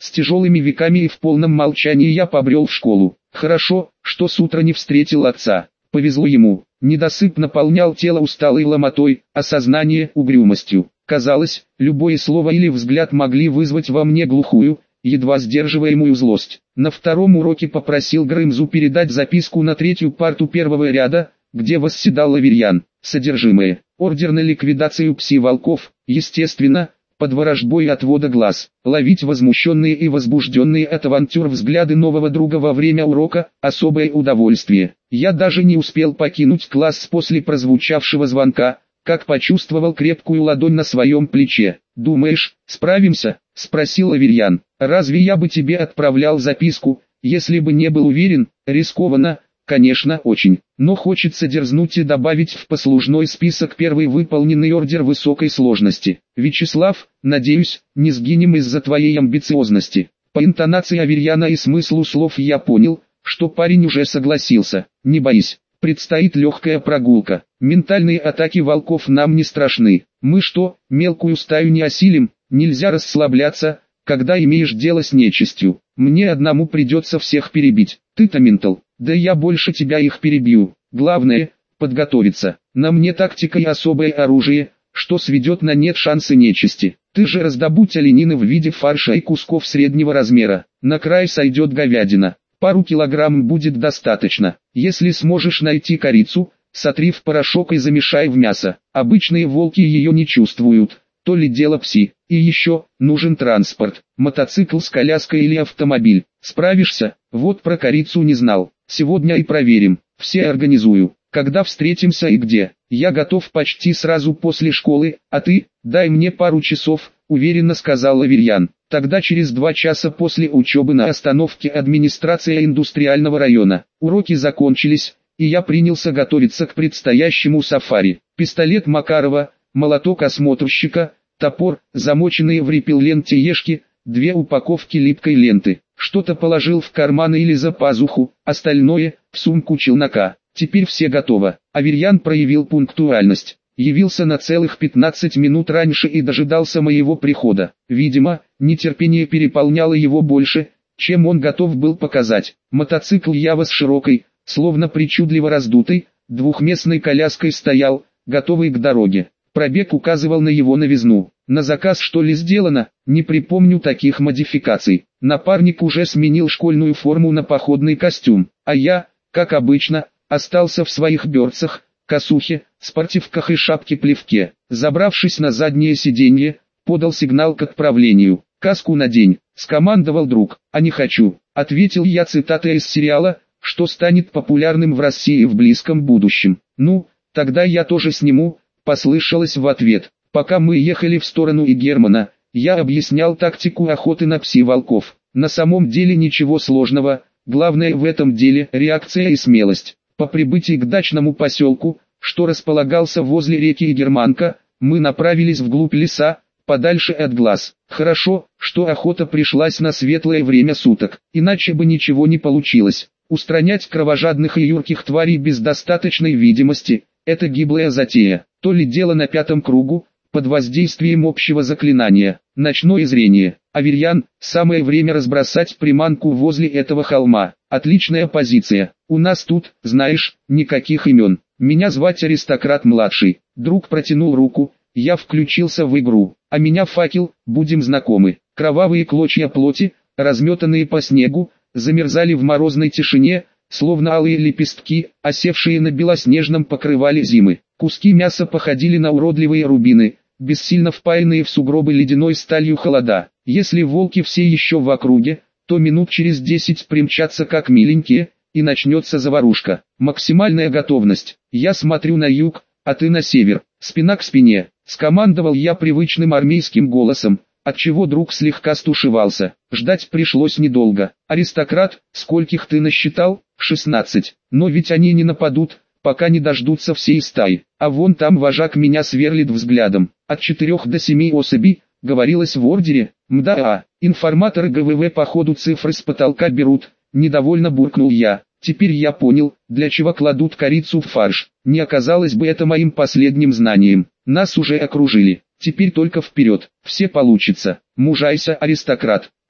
С тяжелыми веками и в полном молчании я побрел в школу. Хорошо, что с утра не встретил отца. Повезло ему. Недосып наполнял тело усталой ломотой, а сознание угрюмостью. Казалось, любое слово или взгляд могли вызвать во мне глухую, едва сдерживаемую злость. На втором уроке попросил Грымзу передать записку на третью парту первого ряда, где восседал Аверьян. Содержимое. Ордер на ликвидацию пси-волков, естественно, под ворожбой отвода глаз. Ловить возмущенные и возбужденные от авантюр взгляды нового друга во время урока – особое удовольствие. Я даже не успел покинуть класс после прозвучавшего звонка, как почувствовал крепкую ладонь на своем плече. «Думаешь, справимся?» – спросил Аверьян. «Разве я бы тебе отправлял записку, если бы не был уверен? Рискованно, конечно, очень. Но хочется дерзнуть и добавить в послужной список первый выполненный ордер высокой сложности. Вячеслав, надеюсь, не сгинем из-за твоей амбициозности». По интонации Аверьяна и смыслу слов я понял, что парень уже согласился. «Не боись, предстоит легкая прогулка. Ментальные атаки волков нам не страшны. Мы что, мелкую стаю не осилим? Нельзя расслабляться, когда имеешь дело с нечистью. Мне одному придется всех перебить. Ты-то ментал, да я больше тебя их перебью. Главное, подготовиться. На мне тактика и особое оружие, что сведет на нет шансы нечисти. Ты же раздобудь оленины в виде фарша и кусков среднего размера. На край сойдет говядина. Пару килограмм будет достаточно. Если сможешь найти корицу, сотри в порошок и замешай в мясо. Обычные волки ее не чувствуют. То ли дело пси. И еще, нужен транспорт. Мотоцикл с коляской или автомобиль. Справишься? Вот про корицу не знал. Сегодня и проверим. Все организую. Когда встретимся и где? Я готов почти сразу после школы, а ты? Дай мне пару часов, уверенно сказал Аверьян. Тогда через 2 часа после учебы на остановке администрация индустриального района. Уроки закончились, и я принялся готовиться к предстоящему сафари. Пистолет Макарова, молоток осмотрщика, топор, замоченные в репелленте ешки, 2 упаковки липкой ленты. Что-то положил в карман или за пазуху, остальное – в сумку челнока. Теперь все готово. Аверьян проявил пунктуальность. Явился на целых 15 минут раньше и дожидался моего прихода. Видимо, нетерпение переполняло его больше, чем он готов был показать. Мотоцикл Ява с широкой, словно причудливо раздутой, двухместной коляской стоял, готовый к дороге. Пробег указывал на его новизну. На заказ что ли сделано? Не припомню таких модификаций. Напарник уже сменил школьную форму на походный костюм, а я, как обычно, остался в своих берцах, косухе, спортивках и шапке-плевке. Забравшись на заднее сиденье, подал сигнал к отправлению. «Каску надень», — скомандовал друг. «А не хочу», — ответил я цитатой из сериала, что станет популярным в России в близком будущем. «Ну, тогда я тоже сниму», — послышалось в ответ. Пока мы ехали в сторону Игермана, я объяснял тактику охоты на пси-волков. На самом деле ничего сложного, главное в этом деле реакция и смелость. По прибытии к дачному поселку, что располагался возле реки Игерманка, мы направились вглубь леса, подальше от глаз. Хорошо, что охота пришлась на светлое время суток, иначе бы ничего не получилось. Устранять кровожадных и юрких тварей без достаточной видимости – это гиблая затея. То ли дело на 5-м кругу, под воздействием общего заклинания. Ночное зрение. Аверьян, самое время разбросать приманку возле этого холма. Отличная позиция. У нас тут, знаешь, никаких имен. Меня звать Аристократ-младший. Друг протянул руку, я включился в игру. А меня Факел, будем знакомы. Кровавые клочья плоти, разметанные по снегу, замерзали в морозной тишине, словно алые лепестки, осевшие на белоснежном покрывале зимы. Куски мяса походили на уродливые рубины, бессильно впаянные в сугробы ледяной сталью холода. Если волки все еще в округе, то минут через 10 примчатся как миленькие, и начнется заварушка. Максимальная готовность. Я смотрю на юг, а ты на север. Спина к спине. Скомандовал я привычным армейским голосом, отчего друг слегка стушевался. Ждать пришлось недолго. «Аристократ, скольких ты насчитал?» «16. Но ведь они не нападут, пока не дождутся всей стаи. А вон там вожак меня сверлит взглядом. От 4 до 7 особей, говорилось в ордере. Мда, информаторы ГВВ походу цифры с потолка берут. Недовольно буркнул я. Теперь я понял, для чего кладут корицу в фарш. Не оказалось бы это моим последним знанием. Нас уже окружили. Теперь только вперед. Все получится. Мужайся, аристократ.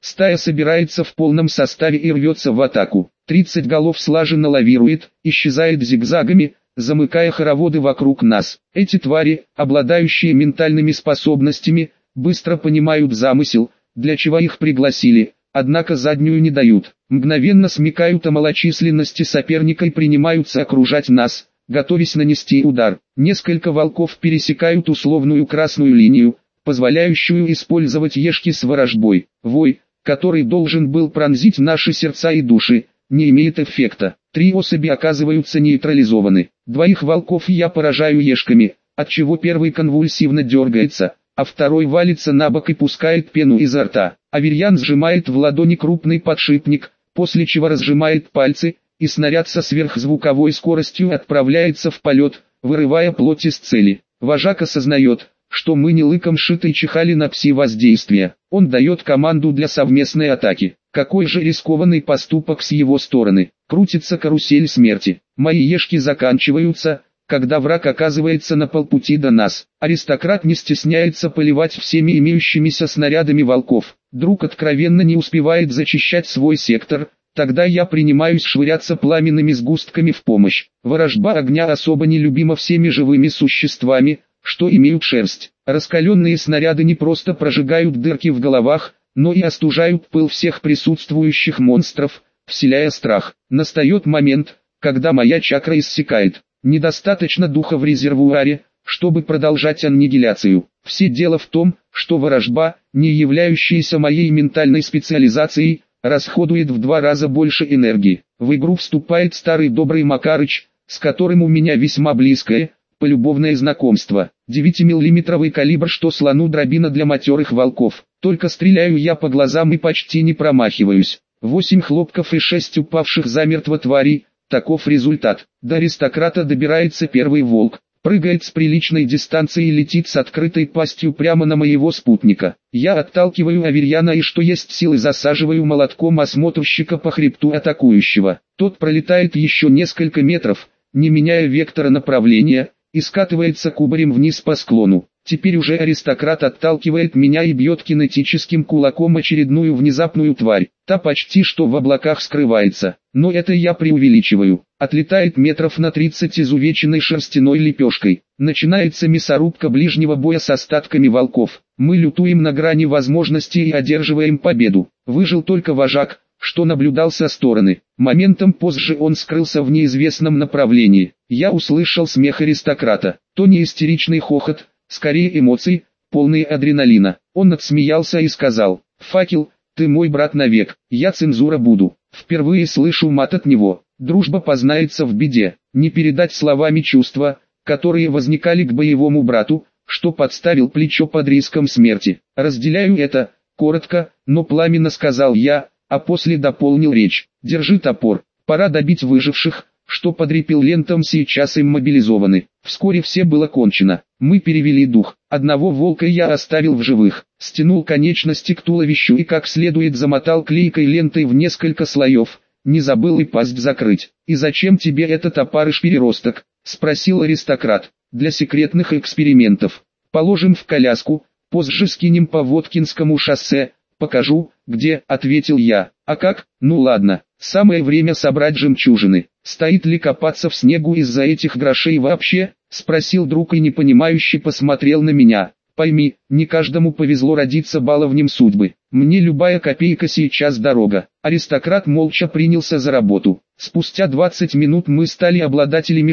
Стая собирается в полном составе и рвется в атаку. 30 голов слаженно лавирует, исчезает зигзагами, замыкая хороводы вокруг нас. Эти твари, обладающие ментальными способностями, быстро понимают замысел, для чего их пригласили, однако заднюю не дают. Мгновенно смекают о малочисленности соперника и принимаются окружать нас, готовясь нанести удар. Несколько волков пересекают условную красную линию, позволяющую использовать ешки с ворожбой. Вой, который должен был пронзить наши сердца и души, не имеет эффекта. 3 особи оказываются нейтрализованы. 2 волков я поражаю ешками, отчего первый конвульсивно дергается, а второй валится на бок и пускает пену изо рта. Аверьян сжимает в ладони крупный подшипник, после чего разжимает пальцы, и снаряд со сверхзвуковой скоростью отправляется в полет, вырывая плоть из цели. Вожак осознает, что мы не лыком шиты чихали на пси-воздействие. Он дает команду для совместной атаки. Какой же рискованный поступок с его стороны. Крутится карусель смерти. Мои ешки заканчиваются, когда враг оказывается на полпути до нас. Аристократ не стесняется поливать всеми имеющимися снарядами волков. Друг откровенно не успевает зачищать свой сектор. Тогда я принимаюсь швыряться пламенными сгустками в помощь. Ворожба огня особо нелюбима всеми живыми существами, что имеют шерсть. Раскаленные снаряды не просто прожигают дырки в головах, но и остужают пыл всех присутствующих монстров, вселяя страх. Настает момент, когда моя чакра иссякает. Недостаточно духа в резервуаре, чтобы продолжать аннигиляцию. Все дело в том, что ворожба, не являющаяся моей ментальной специализацией, расходует в 2 раза больше энергии. В игру вступает старый добрый Макарыч, с которым у меня весьма близкое, полюбовное знакомство. 9-миллиметровый калибр, что слону дробина для матерых волков. Только стреляю я по глазам и почти не промахиваюсь. 8 хлопков и 6 упавших замертво тварей, таков результат. До аристократа добирается первый волк, прыгает с приличной дистанции и летит с открытой пастью прямо на моего спутника. Я отталкиваю Аверьяна и что есть силы засаживаю молотком осмотрщика по хребту атакующего. Тот пролетает еще несколько метров, не меняя вектора направления, и скатывается кубарем вниз по склону. Теперь уже аристократ отталкивает меня и бьет кинетическим кулаком очередную внезапную тварь. Та почти что в облаках скрывается, но это я преувеличиваю. Отлетает метров на 30 изувеченной шерстяной лепешкой. Начинается мясорубка ближнего боя с остатками волков. Мы лютуем на грани возможностей и одерживаем победу. Выжил только вожак, что наблюдал со стороны. Моментом позже он скрылся в неизвестном направлении. Я услышал смех аристократа. То не истеричный хохот, скорее эмоции, полные адреналина. Он отсмеялся и сказал: «Факел, ты мой брат навек, я цензура буду». Впервые слышу мат от него. Дружба познается в беде. Не передать словами чувства, которые возникали к боевому брату, что подставил плечо под риском смерти. Разделяю это, коротко, но пламенно сказал я, а после дополнил речь. Держи топор, пора добить выживших, что под репеллентом сейчас им мобилизованы. Вскоре все было кончено. Мы перевели дух. Одного волка я оставил в живых. Стянул конечности к туловищу и как следует замотал клейкой лентой в несколько слоев. Не забыл и пасть закрыть. «И зачем тебе этот опарыш-переросток?» — спросил аристократ. «Для секретных экспериментов. Положим в коляску, позже скинем по Воткинскому шоссе. «Покажу, где», — ответил я. «А как? Ну ладно, самое время собрать жемчужины. Стоит ли копаться в снегу из-за этих грошей вообще?» — спросил друг и непонимающе посмотрел на меня. «Пойми, не каждому повезло родиться баловнем судьбы. Мне любая копейка сейчас дорога». Аристократ молча принялся за работу. Спустя 20 минут мы стали обладателями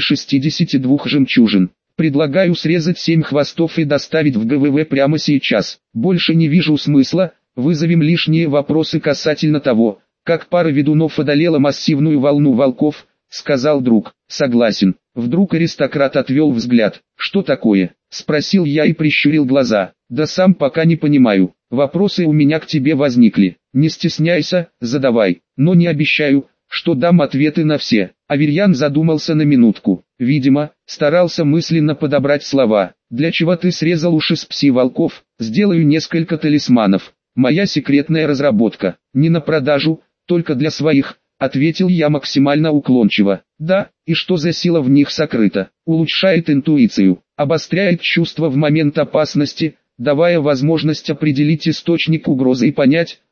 62 жемчужин. Предлагаю срезать 7 хвостов и доставить в ГВВ прямо сейчас. Больше не вижу смысла. Вызовем лишние вопросы касательно того, как пара ведунов одолела массивную волну волков, сказал друг. Согласен. Вдруг аристократ отвел взгляд. Что такое? Спросил я и прищурил глаза. Да сам пока не понимаю. Вопросы у меня к тебе возникли. Не стесняйся, задавай. Но не обещаю, что дам ответы на все. Аверьян задумался на минутку. Видимо, старался мысленно подобрать слова. Для чего ты срезал уши с пси-волков? Сделаю несколько талисманов. Моя секретная разработка. Не на продажу, только для своих, ответил я максимально уклончиво. Да, и что за сила в них сокрыта? Улучшает интуицию, обостряет чувства в момент опасности, давая возможность определить источник угрозы и понять,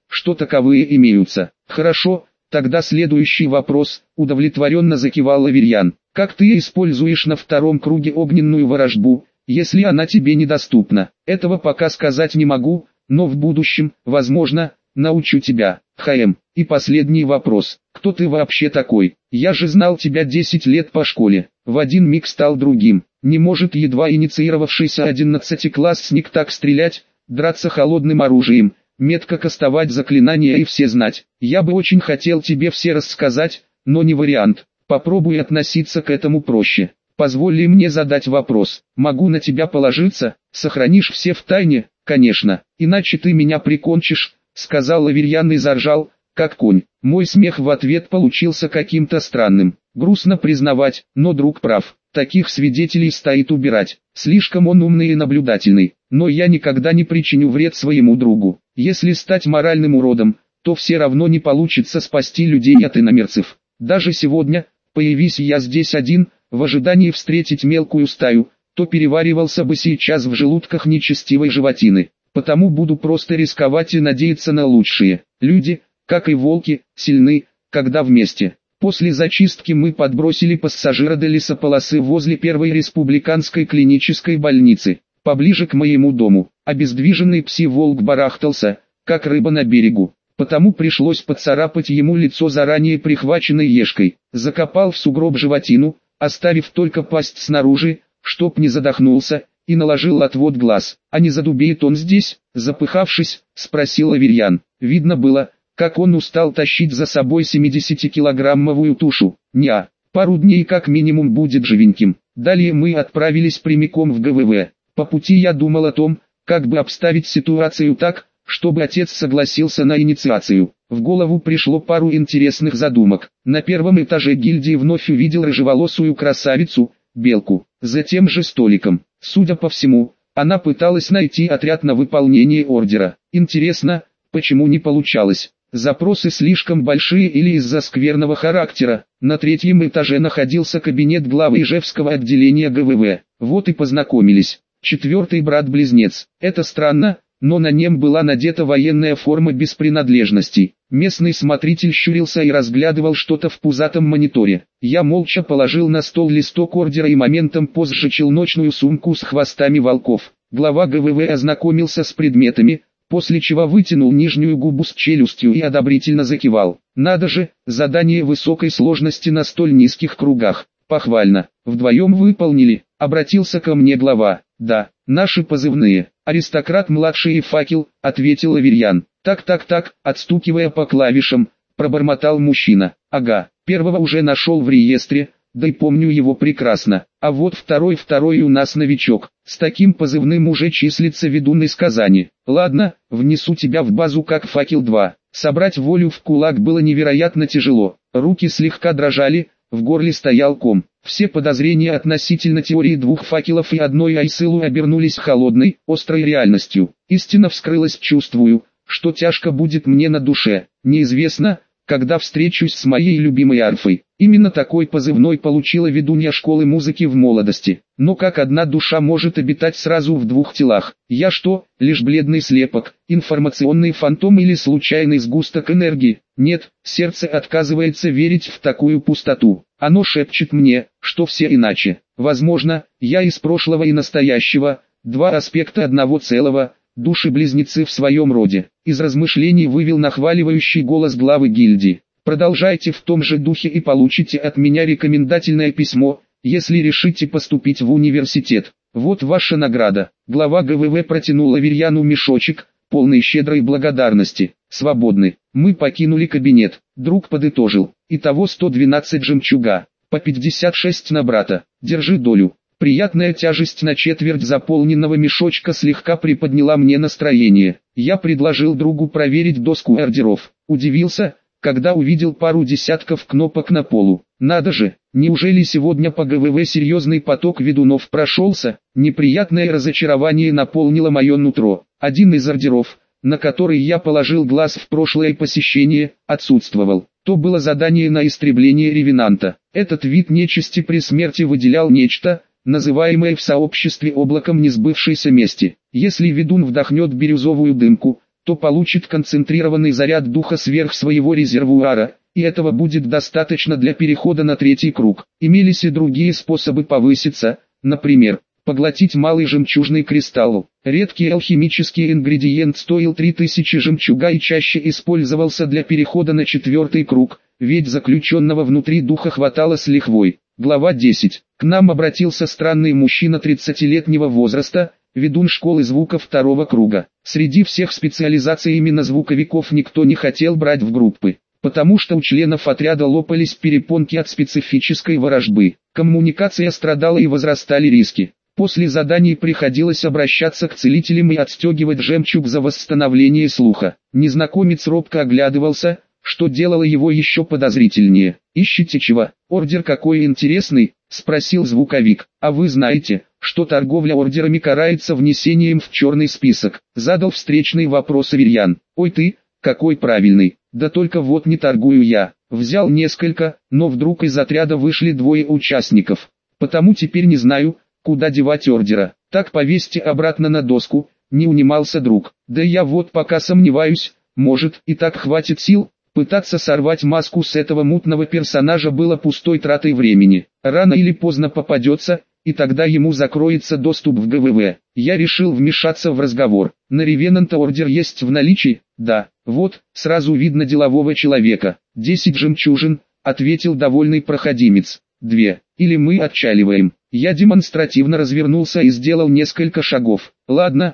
что таковые имеются. Хорошо, тогда следующий вопрос, удовлетворенно закивал Аверьян. Как ты используешь на втором круге огненную ворожбу, если она тебе недоступна? Этого пока сказать не могу, но в будущем, возможно, научу тебя. И последний вопрос. Кто ты вообще такой? Я же знал тебя 10 лет по школе. В один миг стал другим. Не может едва инициировавшийся 11-классник так стрелять, драться холодным оружием, метко кастовать заклинания и все знать. Я бы очень хотел тебе все рассказать, но не вариант. Попробуй относиться к этому проще. Позволь мне задать вопрос. Могу на тебя положиться? Сохранишь все в тайне? Конечно, иначе ты меня прикончишь, сказал Аверьян и заржал, как конь. Мой смех в ответ получился каким-то странным. Грустно признавать, но друг прав. Таких свидетелей стоит убирать. Слишком он умный и наблюдательный. Но я никогда не причиню вред своему другу. Если стать моральным уродом, то все равно не получится спасти людей от иномерцев. Даже сегодня, появись я здесь один, в ожидании встретить мелкую стаю, то переваривался бы сейчас в желудках нечестивой животины. Потому буду просто рисковать и надеяться на лучшее. Люди, как и волки, сильны, когда вместе. После зачистки мы подбросили пассажира до лесополосы возле первой республиканской клинической больницы, поближе к моему дому. Обездвиженный пси-волк барахтался, как рыба на берегу. Потому пришлось поцарапать ему лицо заранее прихваченной ешкой. Закопал в сугроб животину, оставив только пасть снаружи, чтоб не задохнулся, и наложил отвод глаз. А не задубеет он здесь? Запыхавшись, спросил Аверьян. Видно было, как он устал тащить за собой 70-килограммовую тушу. Неа, пару дней как минимум будет живеньким. Далее мы отправились прямиком в ГВВ. По пути я думал о том, как бы обставить ситуацию так, чтобы отец согласился на инициацию. В голову пришло пару интересных задумок. На первом этаже гильдии вновь увидел рыжеволосую красавицу, Белку, за тем же столиком. Судя по всему, она пыталась найти отряд на выполнение ордера. Интересно, почему не получалось? Запросы слишком большие или из-за скверного характера. На третьем этаже находился кабинет главы Ижевского отделения ГВВ. Вот и познакомились. Четвертый брат-близнец. Это странно, но на нем была надета военная форма без принадлежностей. Местный смотритель щурился и разглядывал что-то в пузатом мониторе. Я молча положил на стол листок ордера и моментом позже челночную сумку с хвостами волков. Глава ГВВ ознакомился с предметами, после чего вытянул нижнюю губу с челюстью и одобрительно закивал. Надо же, задание высокой сложности на столь низких кругах. Похвально. Вдвоем выполнили. Обратился ко мне глава. Да, наши позывные. Аристократ-младший и Факел, ответил Аверьян. Так, отстукивая по клавишам, пробормотал мужчина. Ага, первого уже нашел в реестре, да и помню его прекрасно. А вот второй у нас новичок. С таким позывным уже числится ведун из Казани. Ладно, внесу тебя в базу как Факел-2. Собрать волю в кулак было невероятно тяжело. Руки слегка дрожали, в горле стоял ком. Все подозрения относительно теории двух факелов и одной Айсылу обернулись холодной, острой реальностью. Истина вскрылась, чувствую, что тяжко будет мне на душе. Неизвестно, когда встречусь с моей любимой арфой. Именно такой позывной получила ведунья школы музыки в молодости. Но как одна душа может обитать сразу в двух телах? Я что, лишь бледный слепок, информационный фантом или случайный сгусток энергии? Нет, сердце отказывается верить в такую пустоту. Оно шепчет мне, что все иначе. Возможно, я из прошлого и настоящего, два аспекта одного целого, души-близнецы в своем роде. Из размышлений вывел нахваливающий голос главы гильдии. Продолжайте в том же духе и получите от меня рекомендательное письмо, если решите поступить в университет. Вот ваша награда. Глава ГВВ протянул Аверьяну мешочек, полный щедрой благодарности. Свободны. Мы покинули кабинет. Друг подытожил. Итого 112 жемчуга. По 56 на брата. Держи долю. Приятная тяжесть на четверть заполненного мешочка слегка приподняла мне настроение. Я предложил другу проверить доску ордеров. Удивился, когда увидел пару десятков кнопок на полу. Надо же, неужели сегодня по ГВВ серьезный поток ведунов прошелся? Неприятное разочарование наполнило мое нутро. Один из ордеров, на который я положил глаз в прошлое посещение, отсутствовал. То было задание на истребление ревенанта. Этот вид нечисти при смерти выделял нечто, называемое в сообществе облаком несбывшейся мести. Если ведун вдохнет бирюзовую дымку, то получит концентрированный заряд духа сверх своего резервуара, и этого будет достаточно для перехода на третий круг. Имелись и другие способы повыситься, например, поглотить малый жемчужный кристалл. Редкий алхимический ингредиент стоил 3000 жемчуга и чаще использовался для перехода на четвертый круг, ведь заключенного внутри духа хватало с лихвой. Глава 10. К нам обратился странный мужчина 30-летнего возраста, ведун школы звука второго круга. Среди всех специализаций именно звуковиков никто не хотел брать в группы, потому что у членов отряда лопались перепонки от специфической ворожбы. Коммуникация страдала и возрастали риски. После заданий приходилось обращаться к целителям и отстегивать жемчуг за восстановление слуха. Незнакомец робко оглядывался, что делало его еще подозрительнее. «Ищете чего? Ордер какой интересный?» – спросил звуковик. «А вы знаете, что торговля ордерами карается внесением в черный список?» – задал встречный вопрос Аверьян. «Ой ты, какой правильный, да только вот не торгую я. Взял несколько, но вдруг из отряда вышли двое участников. Потому теперь не знаю, куда девать ордера. Так повесьте обратно на доску», – не унимался друг. «Да я вот пока сомневаюсь, может и так хватит сил». Пытаться сорвать маску с этого мутного персонажа было пустой тратой времени. Рано или поздно попадется, и тогда ему закроется доступ в ГВВ. Я решил вмешаться в разговор. «На Ревенанта ордер есть в наличии?» «Да». «Вот, сразу видно делового человека». 10 жемчужин, ответил довольный проходимец. 2. Или мы отчаливаем. Я демонстративно развернулся и сделал несколько шагов. Ладно,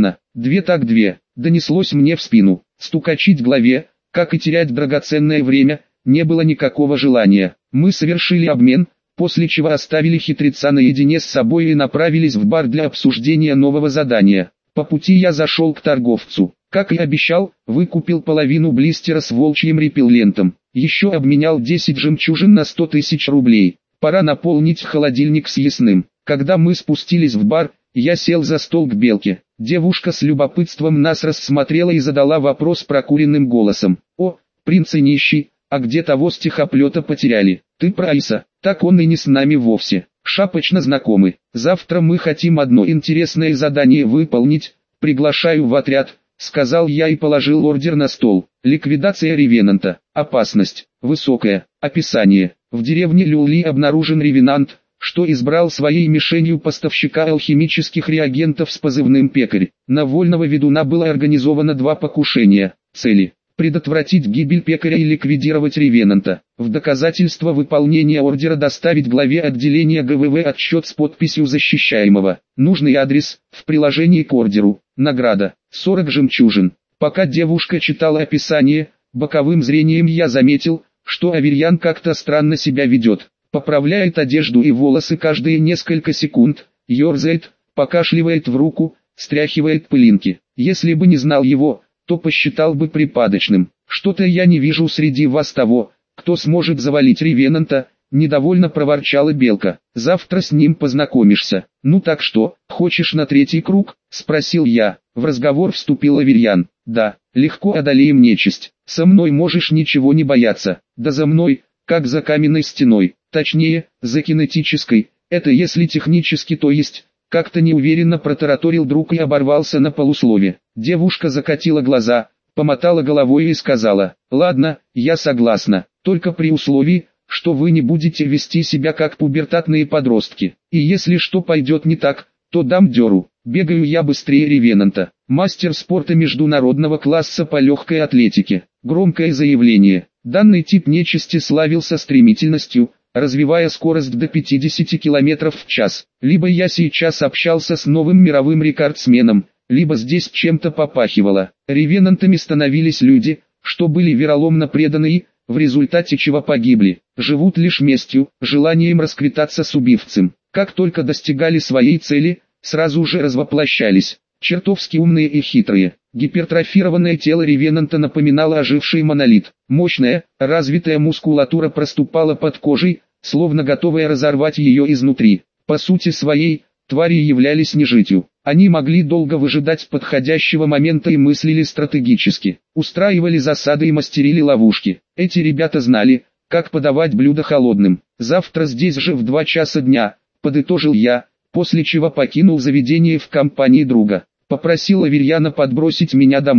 2 так 2. Донеслось мне в спину. Стукачить голове, как и терять драгоценное время, не было никакого желания. Мы совершили обмен, после чего оставили хитреца наедине с собой и направились в бар для обсуждения нового задания. По пути я зашел к торговцу. Как и обещал, выкупил половину блистера с волчьим репеллентом. Еще обменял 10 жемчужин на 100 000 рублей. Пора наполнить холодильник съестным. Когда мы спустились в бар, я сел за стол к Белке. Девушка с любопытством нас рассмотрела и задала вопрос прокуренным голосом. «О, принц и нищий, а где того стихоплета потеряли? Ты про Айса? Так он и не с нами вовсе. Шапочно знакомы. Завтра мы хотим одно интересное задание выполнить. Приглашаю в отряд», — сказал я и положил ордер на стол. Ликвидация Ревенанта. Опасность. Высокая. Описание. В деревне Люли обнаружен Ревенант, что избрал своей мишенью поставщика алхимических реагентов с позывным «Пекарь». На вольного ведуна было организовано 2 покушения. Цели: предотвратить гибель Пекаря и ликвидировать Ревенанта. В доказательство выполнения ордера доставить главе отделения ГВВ отчет с подписью защищаемого. Нужный адрес в приложении к ордеру. Награда: 40 жемчужин. Пока девушка читала описание, боковым зрением я заметил, что Аверьян как-то странно себя ведет. Поправляет одежду и волосы каждые несколько секунд, ерзает, покашливает в руку, стряхивает пылинки. Если бы не знал его, то посчитал бы припадочным. «Что-то я не вижу среди вас того, кто сможет завалить Ревенанта», — недовольно проворчала Белка. «Завтра с ним познакомишься». «Ну так что, хочешь на третий круг?» — спросил я. В разговор вступил Аверьян. «Да, легко одолеем нечисть. Со мной можешь ничего не бояться. Да за мной, как за каменной стеной. Точнее, за кинетической, это если технически, то есть». Как-то неуверенно протараторил друг и оборвался на полуслове. Девушка закатила глаза, помотала головой и сказала: «Ладно, я согласна, только при условии, что вы не будете вести себя как пубертатные подростки. И если что пойдет не так, то дам дёру. Бегаю я быстрее Ревенанта. Мастер спорта международного класса по легкой атлетике». Громкое заявление. Данный тип нечисти славился стремительностью, развивая скорость до 50 км в час. Либо я сейчас общался с новым мировым рекордсменом, либо здесь чем-то попахивало. Ревенантами становились люди, что были вероломно преданы и, в результате чего погибли. Живут лишь местью, желанием расквитаться с убивцем. Как только достигали своей цели, сразу же развоплощались. Чертовски умные и хитрые. Гипертрофированное тело Ревенанта напоминало оживший монолит. Мощная, развитая мускулатура проступала под кожей, словно готовая разорвать ее изнутри. По сути своей, твари являлись нежитью. Они могли долго выжидать подходящего момента и мыслили стратегически. Устраивали засады и мастерили ловушки. Эти ребята знали, как подавать блюдо холодным. «Завтра здесь же в 2 часа дня», — подытожил я, после чего покинул заведение в компании друга. Попросил Аверьяна подбросить меня домой.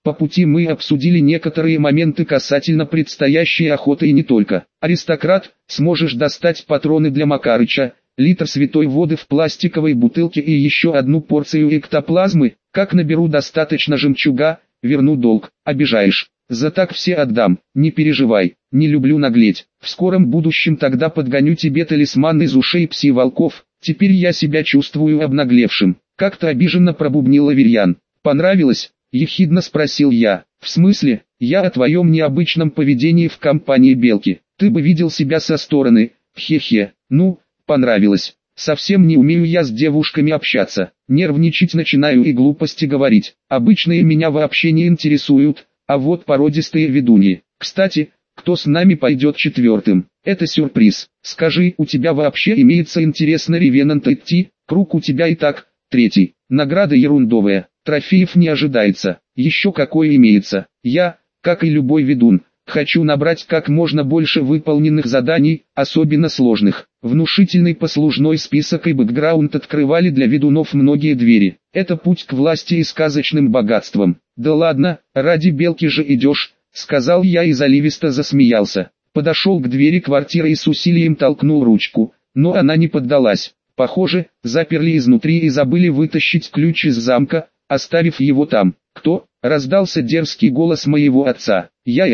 По пути мы обсудили некоторые моменты касательно предстоящей охоты и не только. Аристократ, сможешь достать патроны для Макарыча, литр святой воды в пластиковой бутылке и еще одну порцию эктоплазмы? Как наберу достаточно жемчуга, верну долг. Обижаешь. За так все отдам, не переживай, не люблю наглеть. В скором будущем тогда подгоню тебе талисман из ушей пси-волков. Теперь я себя чувствую обнаглевшим. Как-то обиженно пробубнил Аверьян. Понравилось? Ехидно спросил я. В смысле? Я о твоем необычном поведении в компании Белки. Ты бы видел себя со стороны. Хе-хе. Ну, понравилось. Совсем не умею я с девушками общаться. Нервничать начинаю и глупости говорить. Обычные меня вообще не интересуют, а вот породистые ведуньи. Кстати, кто с нами пойдет четвертым? Это сюрприз. Скажи, у тебя вообще имеется интерес на Ревенанта идти? Круг у тебя и так, третий. Награда ерундовая, трофеев не ожидается. Еще какой имеется. Я, как и любой ведун, хочу набрать как можно больше выполненных заданий, особенно сложных. Внушительный послужной список и бэкграунд открывали для ведунов многие двери. Это путь к власти и сказочным богатствам. Да ладно, ради Белки же идешь, сказал я и заливисто засмеялся. Подошел к двери квартиры и с усилием толкнул ручку, но она не поддалась. Похоже, заперли изнутри и забыли вытащить ключ из замка, оставив его там. «Кто?» — раздался дерзкий голос моего отца.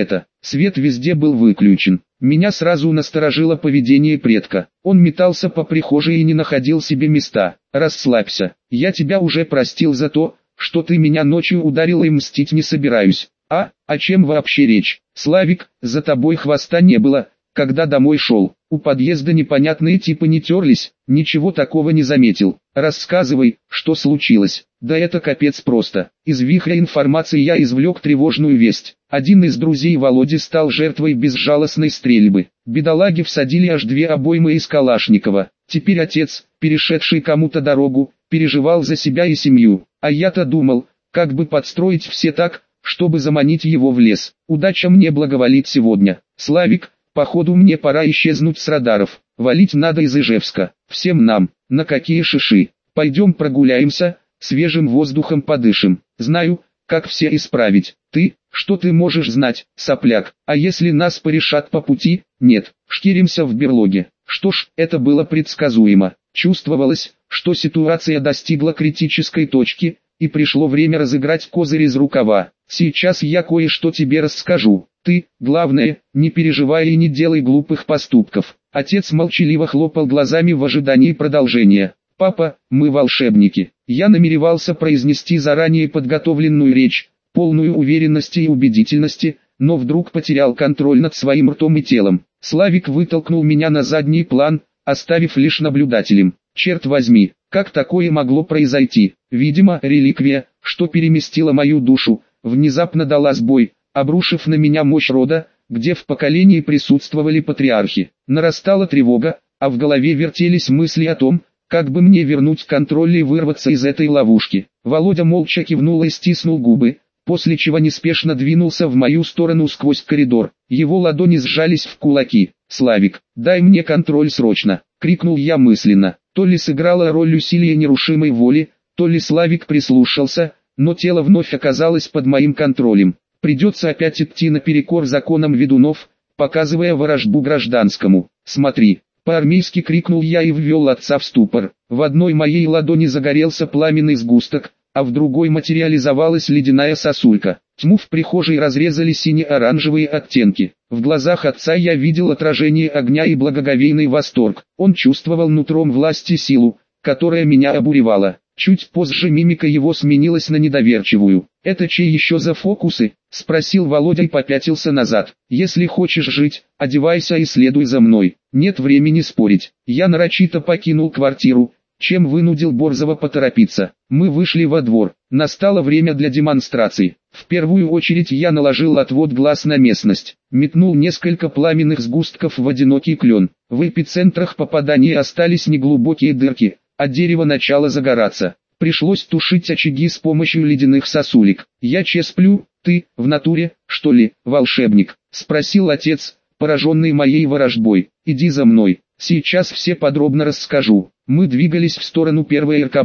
Свет везде был выключен. Меня сразу насторожило поведение предка. Он метался по прихожей и не находил себе места. «Расслабься, я тебя уже простил за то, что ты меня ночью ударил и мстить не собираюсь». О чем вообще речь? Славик, за тобой хвоста не было, когда домой шел. У подъезда непонятные типы не терлись, ничего такого не заметил. Рассказывай, что случилось. Да это капец просто. Из вихря информации я извлек тревожную весть. Один из друзей Володи стал жертвой безжалостной стрельбы. Бедолаги всадили аж 2 обоймы из Калашникова. Теперь отец, перешедший кому-то дорогу, переживал за себя и семью. А я-то думал, как бы подстроить все так, чтобы заманить его в лес. Удача мне благоволит сегодня. Славик, походу мне пора исчезнуть с радаров. Валить надо из Ижевска. Всем нам. На какие шиши? Пойдем прогуляемся, свежим воздухом подышим. Знаю, как все исправить. Что ты можешь знать, сопляк? А если нас порешат по пути? Нет, шкиримся в берлоге. Что ж, это было предсказуемо. Чувствовалось, что ситуация достигла критической точки, и пришло время разыграть козырь из рукава. Сейчас я кое-что тебе расскажу. Ты, главное, не переживай и не делай глупых поступков. Отец молчаливо хлопал глазами в ожидании продолжения. «Папа, мы волшебники». Я намеревался произнести заранее подготовленную речь, полную уверенности и убедительности, но вдруг потерял контроль над своим ртом и телом. Славик вытолкнул меня на задний план, оставив лишь наблюдателем. Черт возьми, как такое могло произойти? Видимо, реликвия, что переместила мою душу, внезапно дала сбой, обрушив на меня мощь рода, где в поколении присутствовали патриархи. Нарастала тревога, а в голове вертелись мысли о том, как бы мне вернуть контроль и вырваться из этой ловушки. Володя молча кивнул и стиснул губы, после чего неспешно двинулся в мою сторону сквозь коридор. Его ладони сжались в кулаки. «Славик, дай мне контроль срочно!» — крикнул я мысленно. То ли сыграла роль усилия нерушимой воли, то ли Славик прислушался, но тело вновь оказалось под моим контролем. Придется опять идти наперекор законам ведунов, показывая ворожбу гражданскому. «Смотри!» — по-армейски крикнул я и ввел отца в ступор. В одной моей ладони загорелся пламенный сгусток, а в другой материализовалась ледяная сосулька. Тьму в прихожей разрезали сине-оранжевые оттенки. В глазах отца я видел отражение огня и благоговейный восторг. Он чувствовал нутром власти силу, которая меня обуревала. Чуть позже мимика его сменилась на недоверчивую. «Это чей еще за фокусы?» — спросил Володя и попятился назад. «Если хочешь жить, одевайся и следуй за мной. Нет времени спорить». Я нарочито покинул квартиру, чем вынудил Борзова поторопиться. Мы вышли во двор. Настало время для демонстрации. В первую очередь я наложил отвод глаз на местность. Метнул несколько пламенных сгустков в одинокий клен. В эпицентрах попадания остались неглубокие дырки, а дерево начало загораться. Пришлось тушить очаги с помощью ледяных сосулек. «Я сплю, ты, в натуре, что ли, волшебник?» — спросил отец, пораженный моей ворожбой. «Иди за мной, сейчас все подробно расскажу». Мы двигались в сторону первой РКБ.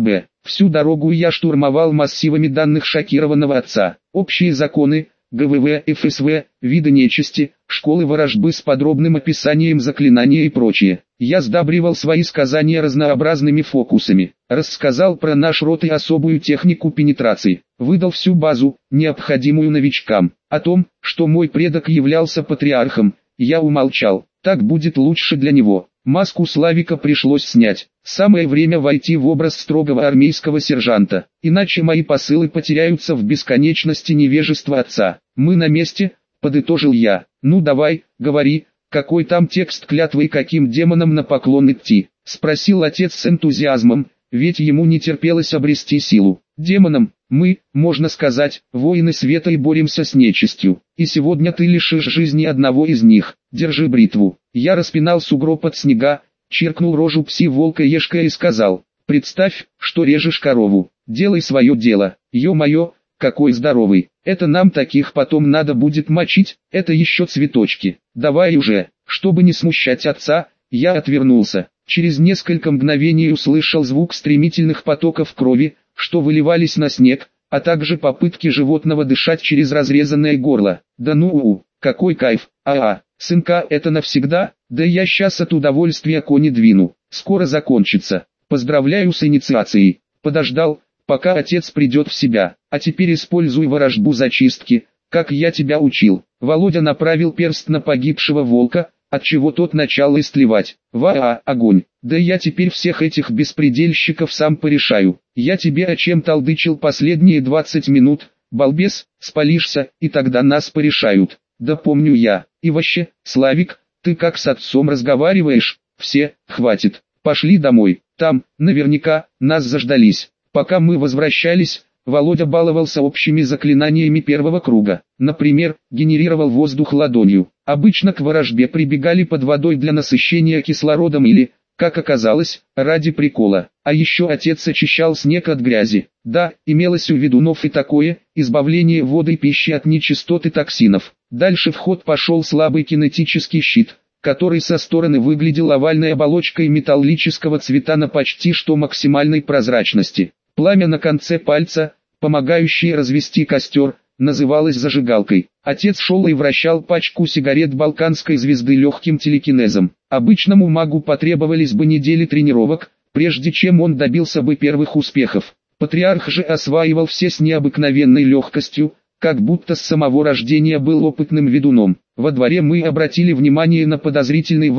Всю дорогу я штурмовал массивами данных шокированного отца. Общие законы, ГВВ, ФСВ, виды нечисти, школы ворожбы с подробным описанием заклинания и прочее. Я сдабривал свои сказания разнообразными фокусами. Рассказал про наш род и особую технику пенетрации. Выдал всю базу, необходимую новичкам. О том, что мой предок являлся патриархом, я умолчал. Так будет лучше для него. Маску Славика пришлось снять. Самое время войти в образ строгого армейского сержанта. Иначе мои посылы потеряются в бесконечности невежества отца. Мы на месте, подытожил я. Ну давай, говори, какой там текст клятвы и каким демонам на поклон идти? Спросил отец с энтузиазмом, ведь ему не терпелось обрести силу. Демонам, мы, можно сказать, воины света и боремся с нечистью. И сегодня ты лишишь жизни одного из них. Держи бритву. Я распинал сугроб от снега, чиркнул рожу пси-волка-ешка и сказал: представь, что режешь корову. Делай свое дело. Ё-моё, какой здоровый. Это нам таких потом надо будет мочить, это еще цветочки. Давай уже. Чтобы не смущать отца, я отвернулся. Через несколько мгновений услышал звук стремительных потоков крови, что выливались на снег, а также попытки животного дышать через разрезанное горло. Да ну, какой кайф, сынка, это навсегда, да я сейчас от удовольствия кони двину, скоро закончится. Поздравляю с инициацией. Подождал, пока отец придет в себя, а теперь используй ворожбу зачистки, как я тебя учил. Володя направил перст на погибшего волка, отчего тот начал истлевать. Огонь. Да я теперь всех этих беспредельщиков сам порешаю. Я тебе о чем толдычил последние 20 минут, балбес, спалишься, и тогда нас порешают. Да помню я. И вообще, Славик, ты как с отцом разговариваешь? Все, хватит. Пошли домой. Там, наверняка, нас заждались. Пока мы возвращались, Володя баловался общими заклинаниями первого круга. Например, генерировал воздух ладонью. Обычно к ворожбе прибегали под водой для насыщения кислородом или, как оказалось, ради прикола. А еще отец очищал снег от грязи. Да, имелось у ведунов и такое, избавление воды и пищи от нечистот и токсинов. Дальше в ход пошел слабый кинетический щит, который со стороны выглядел овальной оболочкой металлического цвета на почти что максимальной прозрачности. Пламя на конце пальца, помогающее развести костер, называлось зажигалкой. Отец шел и вращал пачку сигарет балканской звезды легким телекинезом. Обычному магу потребовались бы недели тренировок, прежде чем он добился бы первых успехов. Патриарх же осваивал все с необыкновенной легкостью, как будто с самого рождения был опытным ведуном. Во дворе мы обратили внимание на подозрительный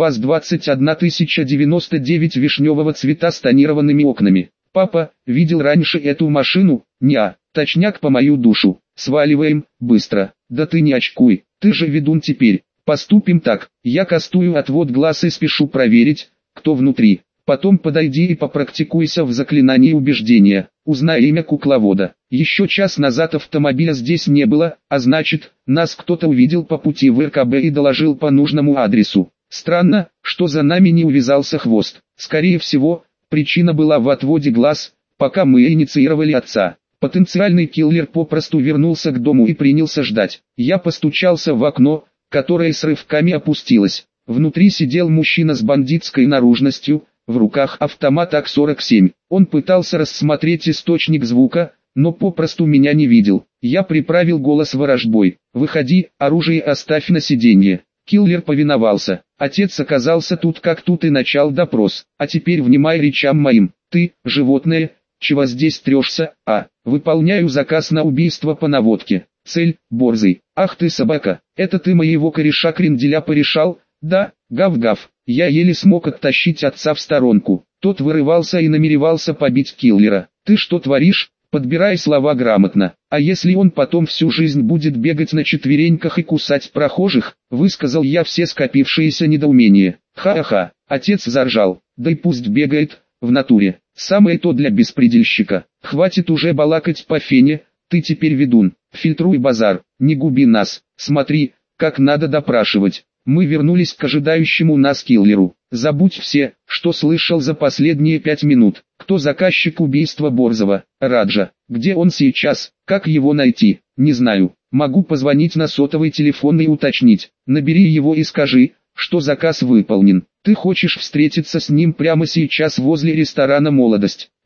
ВАЗ-21099 вишневого цвета с тонированными окнами. Папа, видел раньше эту машину? Неа, точняк по мою душу. Сваливаем, быстро. Да ты не очкуй, ты же ведун теперь. Поступим так, я кастую отвод глаз и спешу проверить, кто внутри. Потом подойди и попрактикуйся в заклинании убеждения. Узнай имя кукловода. Еще час назад автомобиля здесь не было, а значит, нас кто-то увидел по пути в РКБ и доложил по нужному адресу. Странно, что за нами не увязался хвост. Скорее всего, причина была в отводе глаз, пока мы инициировали отца. Потенциальный киллер попросту вернулся к дому и принялся ждать. Я постучался в окно, которое с рывками опустилось. Внутри сидел мужчина с бандитской наружностью, в руках автомат АК-47. Он пытался рассмотреть источник звука, но попросту меня не видел. Я приправил голос ворожбой. «Выходи, оружие оставь на сиденье». Киллер повиновался. Отец оказался тут как тут и начал допрос. А теперь внимай речам моим. Ты, животное, чего здесь трешься? Выполняю заказ на убийство по наводке. Цель, Борзый. Ах ты собака, это ты моего кореша Кренделя порешал? Да, гав-гав. Я еле смог оттащить отца в сторонку. Тот вырывался и намеревался побить киллера. Ты что творишь? Подбирай слова грамотно. А если он потом всю жизнь будет бегать на четвереньках и кусать прохожих? Высказал я все скопившиеся недоумения. Ха-ха. Отец заржал. Да и пусть бегает, в натуре. Самое то для беспредельщика. Хватит уже балакать по фене, ты теперь ведун. Фильтруй базар, не губи нас. Смотри, как надо допрашивать. Мы вернулись к ожидающему нас киллеру. Забудь все, что слышал за последние 5 минут. Кто заказчик убийства Борзова? Раджа. Где он сейчас? Как его найти? Не знаю. Могу позвонить на сотовый телефон и уточнить. Набери его и скажи, что заказ выполнен. Ты хочешь встретиться с ним прямо сейчас возле ресторана «Молодость».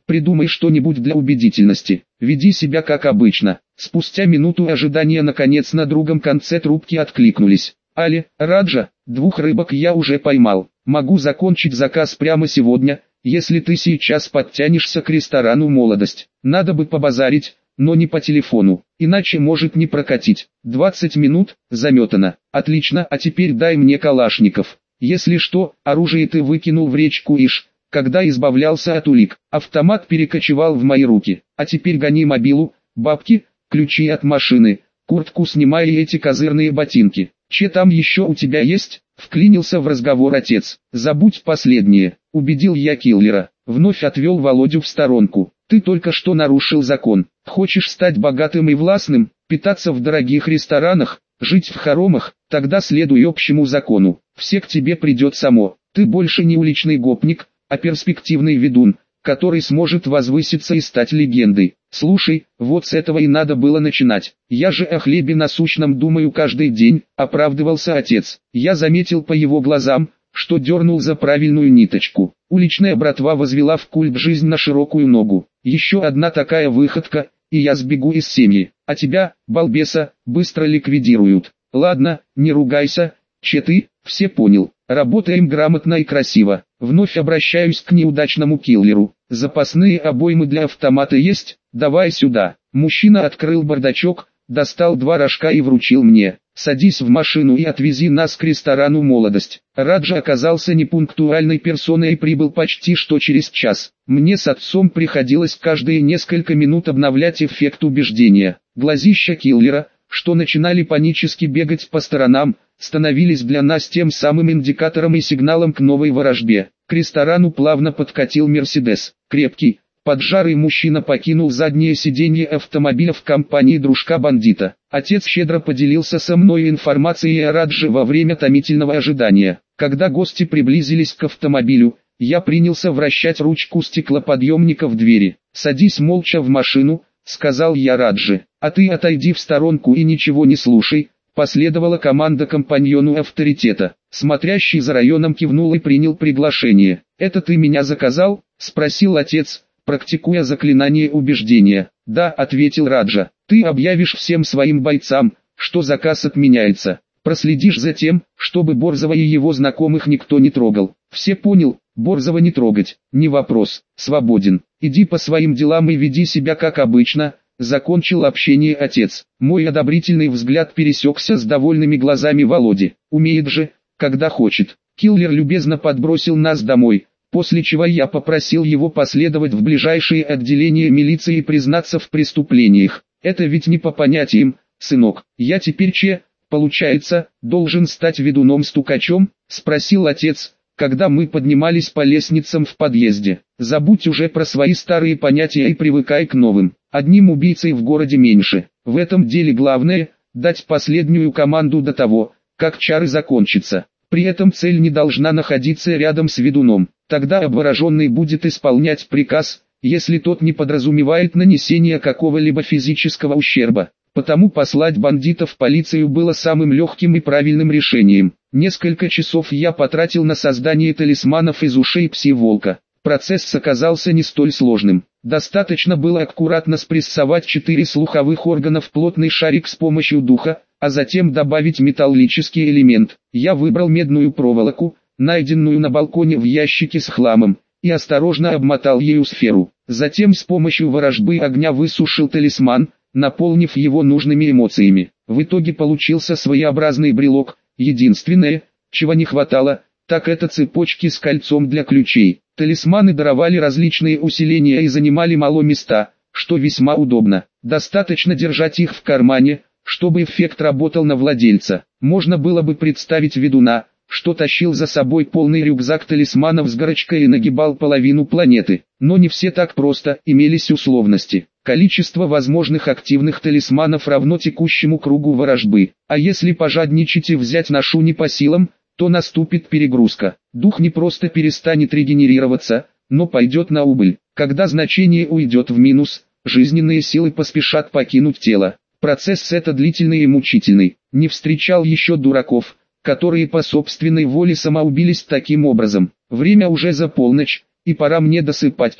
Придумай что-нибудь для убедительности. Веди себя как обычно. Спустя минуту ожидания наконец на другом конце трубки откликнулись. Али, Раджа, 2 рыбок я уже поймал. Могу закончить заказ прямо сегодня, если ты сейчас подтянешься к ресторану «Молодость». Надо бы побазарить, но не по телефону, иначе может не прокатить. 20 минут, заметано. Отлично, а теперь дай мне калашников. Если что, оружие ты выкинул в речку Иш, когда избавлялся от улик. Автомат перекочевал в мои руки. А теперь гони мобилу, бабки, ключи от машины, куртку снимай и эти козырные ботинки. Че там еще у тебя есть? Вклинился в разговор отец. Забудь последнее, убедил я киллера. Вновь отвел Володю в сторонку. Ты только что нарушил закон. Хочешь стать богатым и властным, питаться в дорогих ресторанах, жить в хоромах, тогда следуй общему закону. Все к тебе придет само. Ты больше не уличный гопник, а перспективный ведун, который сможет возвыситься и стать легендой. Слушай, вот с этого и надо было начинать. Я же о хлебе насущном думаю каждый день, оправдывался отец. Я заметил по его глазам, что дернул за правильную ниточку. Уличная братва возвела в культ жизнь на широкую ногу. Еще одна такая выходка, и я сбегу из семьи. А тебя, балбеса, быстро ликвидируют. Ладно, не ругайся, че ты, все понял. Работаем грамотно и красиво. Вновь обращаюсь к неудачному киллеру. Запасные обоймы для автомата есть? Давай сюда. Мужчина открыл бардачок, достал 2 рожка и вручил мне. Садись в машину и отвези нас к ресторану «Молодость». Раджа оказался непунктуальной персоной и прибыл почти что через час. Мне с отцом приходилось каждые несколько минут обновлять эффект убеждения. Глазища киллера, что начинали панически бегать по сторонам, становились для нас тем самым индикатором и сигналом к новой ворожбе. К ресторану плавно подкатил «Мерседес». Крепкий, поджарый мужчина покинул заднее сиденье автомобиля в компании дружка-бандита. Отец щедро поделился со мной информацией о Радже во время томительного ожидания. Когда гости приблизились к автомобилю, я принялся вращать ручку стеклоподъемника в двери. «Садись молча в машину», — сказал я Радже. «А ты отойди в сторонку и ничего не слушай», — последовала команда компаньону авторитета. Смотрящий за районом кивнул и принял приглашение. «Это ты меня заказал?» — спросил отец, практикуя заклинание убеждения. «Да», — ответил Раджа. «Ты объявишь всем своим бойцам, что заказ отменяется. Проследишь за тем, чтобы Борзова и его знакомых никто не трогал». «Все понял, Борзова не трогать, не вопрос, свободен. Иди по своим делам и веди себя как обычно», — закончил общение отец. Мой одобрительный взгляд пересекся с довольными глазами Володи. «Умеет же, когда хочет». Киллер любезно подбросил нас домой, после чего я попросил его последовать в ближайшее отделение милиции и признаться в преступлениях. «Это ведь не по понятиям, сынок. Я теперь получается, должен стать ведуном-стукачом?» — спросил отец, когда мы поднимались по лестницам в подъезде. «Забудь уже про свои старые понятия и привыкай к новым. Одним убийцей в городе меньше. В этом деле главное — дать последнюю команду до того, как чары закончатся. При этом цель не должна находиться рядом с ведуном. Тогда обвороженный будет исполнять приказ, если тот не подразумевает нанесение какого-либо физического ущерба. Потому послать бандитов в полицию было самым легким и правильным решением. Несколько часов я потратил на создание талисманов из ушей пси-волка. Процесс оказался не столь сложным. Достаточно было аккуратно спрессовать 4 слуховых органа в плотный шарик с помощью духа, а затем добавить металлический элемент. Я выбрал медную проволоку, найденную на балконе в ящике с хламом, и осторожно обмотал ею сферу. Затем с помощью ворожбы огня высушил талисман, наполнив его нужными эмоциями. В итоге получился своеобразный брелок. Единственное, чего не хватало, так это цепочки с кольцом для ключей. Талисманы даровали различные усиления и занимали мало места, что весьма удобно. Достаточно держать их в кармане, чтобы эффект работал на владельца. Можно было бы представить ведуна, что тащил за собой полный рюкзак талисманов с горочкой и нагибал половину планеты. Но не все так просто, имелись условности. Количество возможных активных талисманов равно текущему кругу ворожбы. А если пожадничать и взять ношу не по силам, то наступит перегрузка. Дух не просто перестанет регенерироваться, но пойдет на убыль. Когда значение уйдет в минус, жизненные силы поспешат покинуть тело. Процесс этот длительный и мучительный. Не встречал еще дураков, которые по собственной воле самоубились таким образом. Время уже за полночь, и пора мне досыпать то,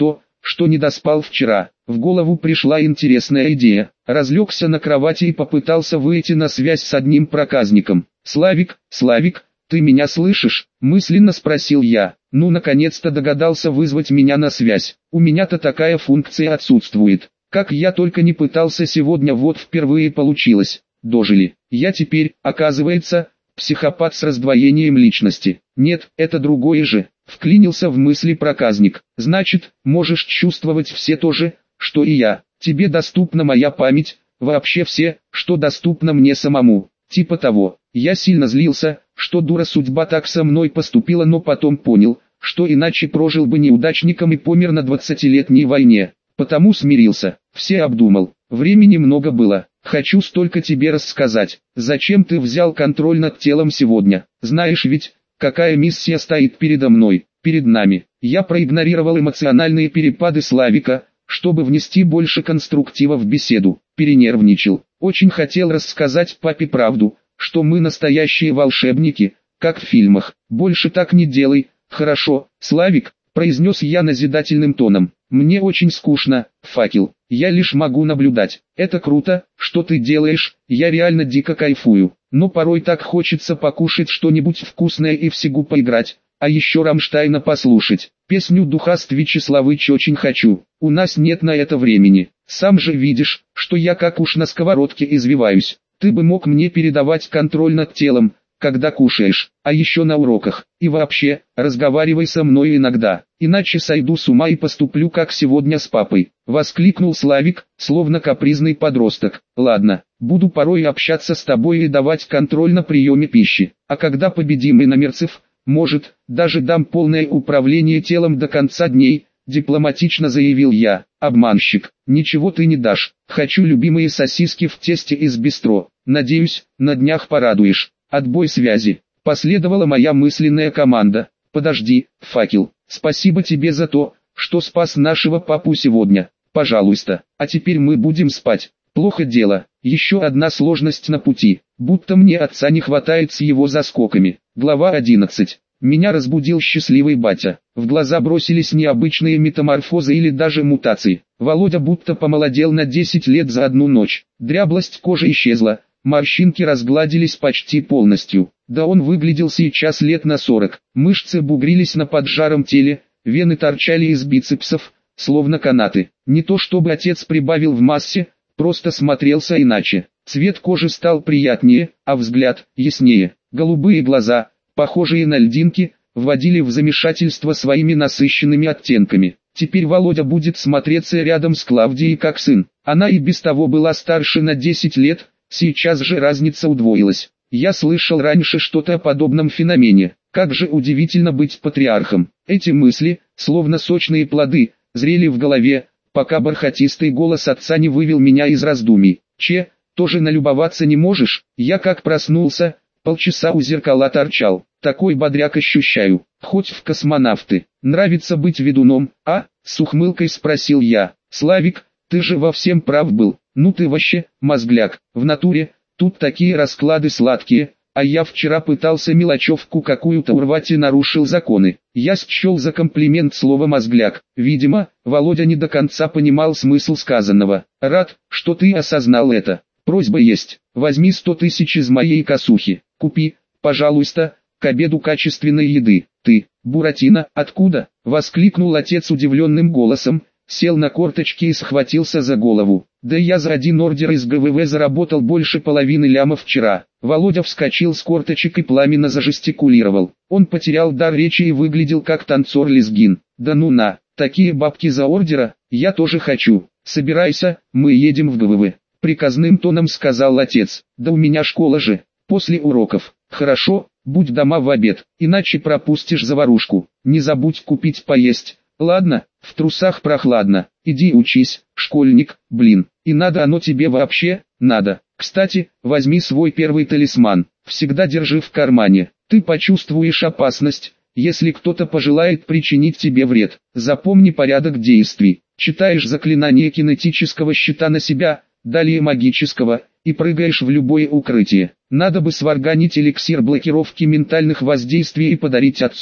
что не доспал вчера. В голову пришла интересная идея. Разлегся на кровати и попытался выйти на связь с одним проказником. «Славик, Славик, ты меня слышишь?» – мысленно спросил я. Ну, наконец-то догадался вызвать меня на связь. У меня-то такая функция отсутствует. Как я только не пытался сегодня, вот впервые получилось. Дожили. Я теперь, оказывается, психопат с раздвоением личности. Нет, это другое же. Вклинился в мысли проказник. Значит, можешь чувствовать все то же, что и я. Тебе доступна моя память, вообще все, что доступно мне самому. Типа того. Я сильно злился, что дура судьба так со мной поступила, но потом понял, что иначе прожил бы неудачником и помер на 20-летней войне. Потому смирился, все обдумал. Времени много было. Хочу столько тебе рассказать. Зачем ты взял контроль над телом сегодня? Знаешь ведь, какая миссия стоит передо мной, перед нами. Я проигнорировал эмоциональные перепады Славика, чтобы внести больше конструктива в беседу. Перенервничал. Очень хотел рассказать папе правду, что мы настоящие волшебники, как в фильмах. Больше так не делай, хорошо, Славик, произнес я назидательным тоном. Мне очень скучно, факел. Я лишь могу наблюдать. Это круто, что ты делаешь, я реально дико кайфую. Но порой так хочется покушать что-нибудь вкусное и в Сегу поиграть, а еще Рамштайна послушать. Песню Духаст Вячеславыч очень хочу. У нас нет на это времени. Сам же видишь, что я как уж на сковородке извиваюсь. Ты бы мог мне передавать контроль над телом, когда кушаешь, а еще на уроках. И вообще, разговаривай со мной иногда, иначе сойду с ума и поступлю как сегодня с папой. Воскликнул Славик, словно капризный подросток. Ладно, буду порой общаться с тобой и давать контроль на приеме пищи. А когда победим иномерцев, может, даже дам полное управление телом до конца дней, дипломатично заявил я. Обманщик, ничего ты не дашь. Хочу любимые сосиски в тесте из бистро. Надеюсь, на днях порадуешь. Отбой связи. Последовала моя мысленная команда. Подожди, факел. Спасибо тебе за то, что спас нашего папу сегодня. Пожалуйста. А теперь мы будем спать. Плохо дело. Еще одна сложность на пути. Будто мне отца не хватает с его заскоками. Глава 11. Меня разбудил счастливый батя. В глаза бросились необычные метаморфозы или даже мутации. Володя будто помолодел на 10 лет за одну ночь. Дряблость кожи исчезла, морщинки разгладились почти полностью. Да он выглядел сейчас лет на 40. Мышцы бугрились на поджаром теле, вены торчали из бицепсов, словно канаты. Не то чтобы отец прибавил в массе, просто смотрелся иначе. Цвет кожи стал приятнее, а взгляд яснее. Голубые глаза, похожие на льдинки, вводили в замешательство своими насыщенными оттенками. Теперь Володя будет смотреться рядом с Клавдией как сын. Она и без того была старше на 10 лет, сейчас же разница удвоилась. Я слышал раньше что-то о подобном феномене. Как же удивительно быть патриархом. Эти мысли, словно сочные плоды, зрели в голове, пока бархатистый голос отца не вывел меня из раздумий. Че, тоже налюбоваться не можешь? Я как проснулся, полчаса у зеркала торчал. Такой бодряк ощущаю, хоть в космонавты. Нравится быть ведуном, а? С ухмылкой спросил я. Славик, ты же во всем прав был. Ну ты вообще, мозгляк, в натуре, тут такие расклады сладкие, а я вчера пытался мелочевку какую-то урвать и нарушил законы. Я счел за комплимент слово «мозгляк». Видимо, Володя не до конца понимал смысл сказанного. Рад, что ты осознал это. Просьба есть, возьми 100 тысяч из моей косухи, купи, пожалуйста, к обеду качественной еды. Ты, Буратино, откуда? Воскликнул отец удивленным голосом, сел на корточки и схватился за голову. Да я за один ордер из ГВВ заработал больше половины ляма вчера. Володя вскочил с корточек и пламенно зажестикулировал. Он потерял дар речи и выглядел как танцор-лезгин. Да ну на, такие бабки за ордера, я тоже хочу. Собирайся, мы едем в ГВВ. Приказным тоном сказал отец. Да у меня школа же, после уроков. Хорошо, будь дома в обед, иначе пропустишь заварушку. Не забудь купить поесть. Ладно, в трусах прохладно, иди учись, школьник, блин. И надо оно тебе вообще, надо. Кстати, возьми свой первый талисман, всегда держи в кармане. Ты почувствуешь опасность, если кто-то пожелает причинить тебе вред. Запомни порядок действий. Читаешь заклинание кинетического щита на себя, далее магического, и прыгаешь в любое укрытие. Надо бы сварганить эликсир блокировки ментальных воздействий и подарить отцу.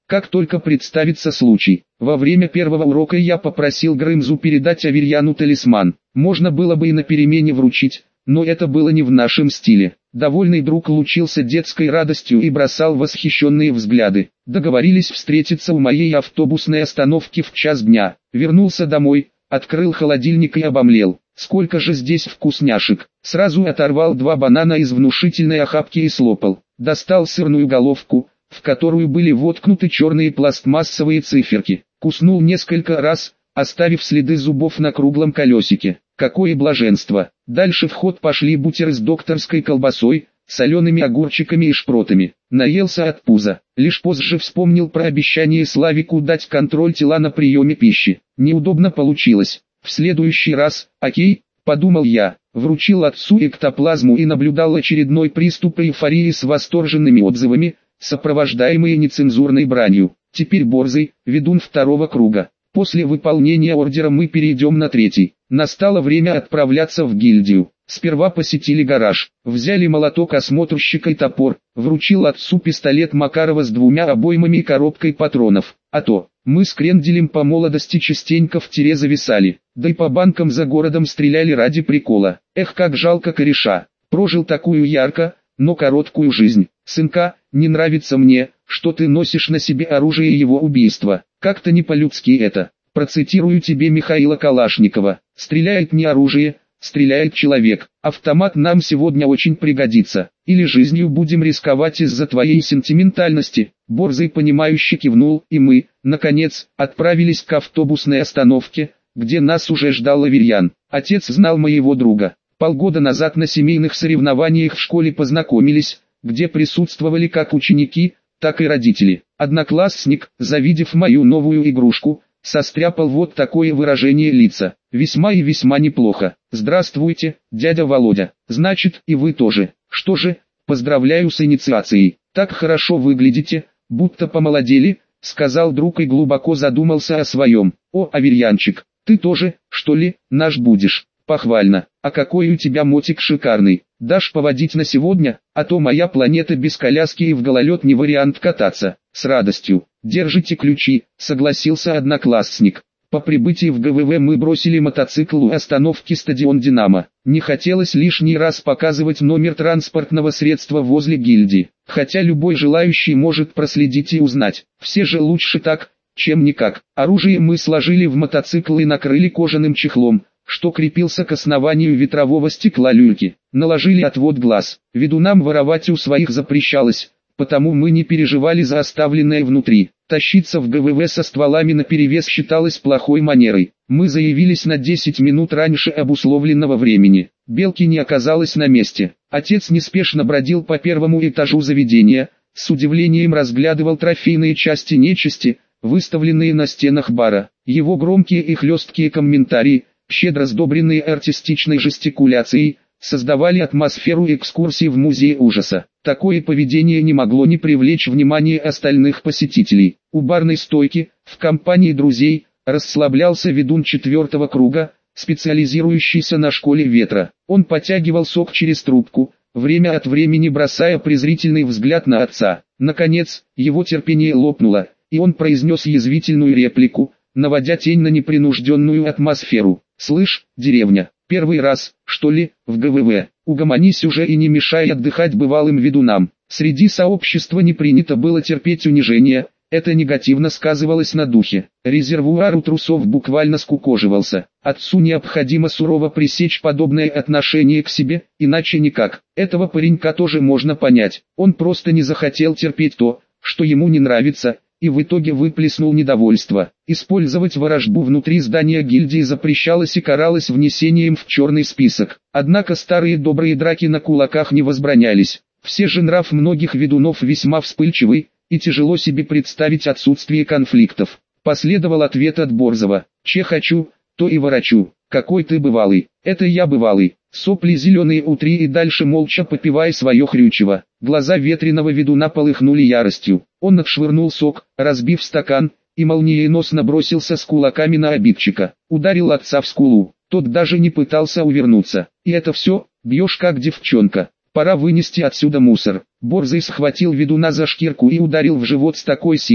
как только представится случай. Во время первого урока я попросил Грымзу передать Аверьяну талисман. Можно было бы и на перемене вручить, но это было не в нашем стиле. Довольный друг лучился детской радостью и бросал восхищенные взгляды. Договорились встретиться у моей автобусной остановки в час дня. Вернулся домой, открыл холодильник и обомлел. Сколько же здесь вкусняшек. Сразу оторвал 2 банана из внушительной охапки и слопал. Достал сырную головку, в которую были воткнуты черные пластмассовые циферки. Куснул несколько раз, оставив следы зубов на круглом колесике. Какое блаженство! Дальше в ход пошли бутеры с докторской колбасой, солеными огурчиками и шпротами. Наелся от пуза. Лишь позже вспомнил про обещание Славику дать контроль тела на приеме пищи. Неудобно получилось. В следующий раз, окей, подумал я, вручил отцу эктоплазму и наблюдал очередной приступ эйфории с восторженными отзывами, сопровождаемые нецензурной бранью. Теперь Борзый, ведун 2-го круга. После выполнения ордера мы перейдем на 3-й. Настало время отправляться в гильдию. Сперва посетили гараж, взяли молоток осмотрщика и топор, вручил отцу пистолет Макарова с 2 обоймами и коробкой патронов. А то, мы с Кренделем по молодости частенько в тире зависали, да и по банкам за городом стреляли ради прикола. Эх, как жалко кореша, прожил такую ярко, но короткую жизнь. Сынка, не нравится мне, что ты носишь на себе оружие его убийства. Как-то не по-людски это. Процитирую тебе Михаила Калашникова. Стреляет не оружие, стреляет человек. Автомат нам сегодня очень пригодится. Или жизнью будем рисковать из-за твоей сентиментальности. Борзый понимающе кивнул, и мы, наконец, отправились к автобусной остановке, где нас уже ждал Аверьян. Отец знал моего друга. Полгода назад на семейных соревнованиях в школе познакомились, где присутствовали как ученики, так и родители. Одноклассник, завидев мою новую игрушку, состряпал вот такое выражение лица. Весьма и весьма неплохо. Здравствуйте, дядя Володя. Значит, и вы тоже. Что же, поздравляю с инициацией. Так хорошо выглядите, будто помолодели, сказал друг и глубоко задумался о своем. О, Аверьянчик, ты тоже, что ли, наш будешь? Похвально. А какой у тебя мотик шикарный. Дашь поводить на сегодня, а то моя планета без коляски и в гололед не вариант кататься. С радостью. Держите ключи, согласился одноклассник. По прибытии в ГВВ мы бросили мотоцикл у остановки стадион «Динамо». Не хотелось лишний раз показывать номер транспортного средства возле гильдии. Хотя любой желающий может проследить и узнать. Все же лучше так, чем никак. Оружие мы сложили в мотоцикл и накрыли кожаным чехлом, что крепился к основанию ветрового стекла люльки. Наложили отвод глаз. Ведунам воровать у своих запрещалось, потому мы не переживали за оставленное внутри. Тащиться в ГВВ со стволами наперевес считалось плохой манерой. Мы заявились на 10 минут раньше обусловленного времени. Белки не оказалось на месте. Отец неспешно бродил по 1-му этажу заведения, с удивлением разглядывал трофейные части нечисти, выставленные на стенах бара. Его громкие и хлесткие комментарии, щедро сдобренные артистичной жестикуляцией, создавали атмосферу экскурсии в музей ужаса. Такое поведение не могло не привлечь внимание остальных посетителей. У барной стойки, в компании друзей, расслаблялся ведун 4-го круга, специализирующийся на школе ветра. Он потягивал сок через трубку, время от времени бросая презрительный взгляд на отца. Наконец, его терпение лопнуло, и он произнес язвительную реплику, наводя тень на непринужденную атмосферу. «Слышь, деревня, первый раз, что ли, в ГВВ? Угомонись уже и не мешай отдыхать бывалым ведунам». Среди сообщества не принято было терпеть унижение, это негативно сказывалось на духе. Резервуар у трусов буквально скукоживался. Отцу необходимо сурово пресечь подобное отношение к себе, иначе никак. Этого паренька тоже можно понять. Он просто не захотел терпеть то, что ему не нравится, и в итоге выплеснул недовольство. Использовать ворожбу внутри здания гильдии запрещалось и каралось внесением в черный список. Однако старые добрые драки на кулаках не возбранялись. Все же нрав многих ведунов весьма вспыльчивый, и тяжело себе представить отсутствие конфликтов. Последовал ответ от Борзова: «Че хочу, то и ворочу. Какой ты бывалый». «Это я бывалый». Сопли зеленые утри и дальше молча попивая свое хрючево. Глаза ветреного ведуна полыхнули яростью. Он отшвырнул сок, разбив стакан, и молниеносно бросился с кулаками на обидчика. Ударил отца в скулу. Тот даже не пытался увернуться. «И это все? Бьешь как девчонка. Пора вынести отсюда мусор». Борзый схватил ведуна за шкирку и ударил в живот с такой силой,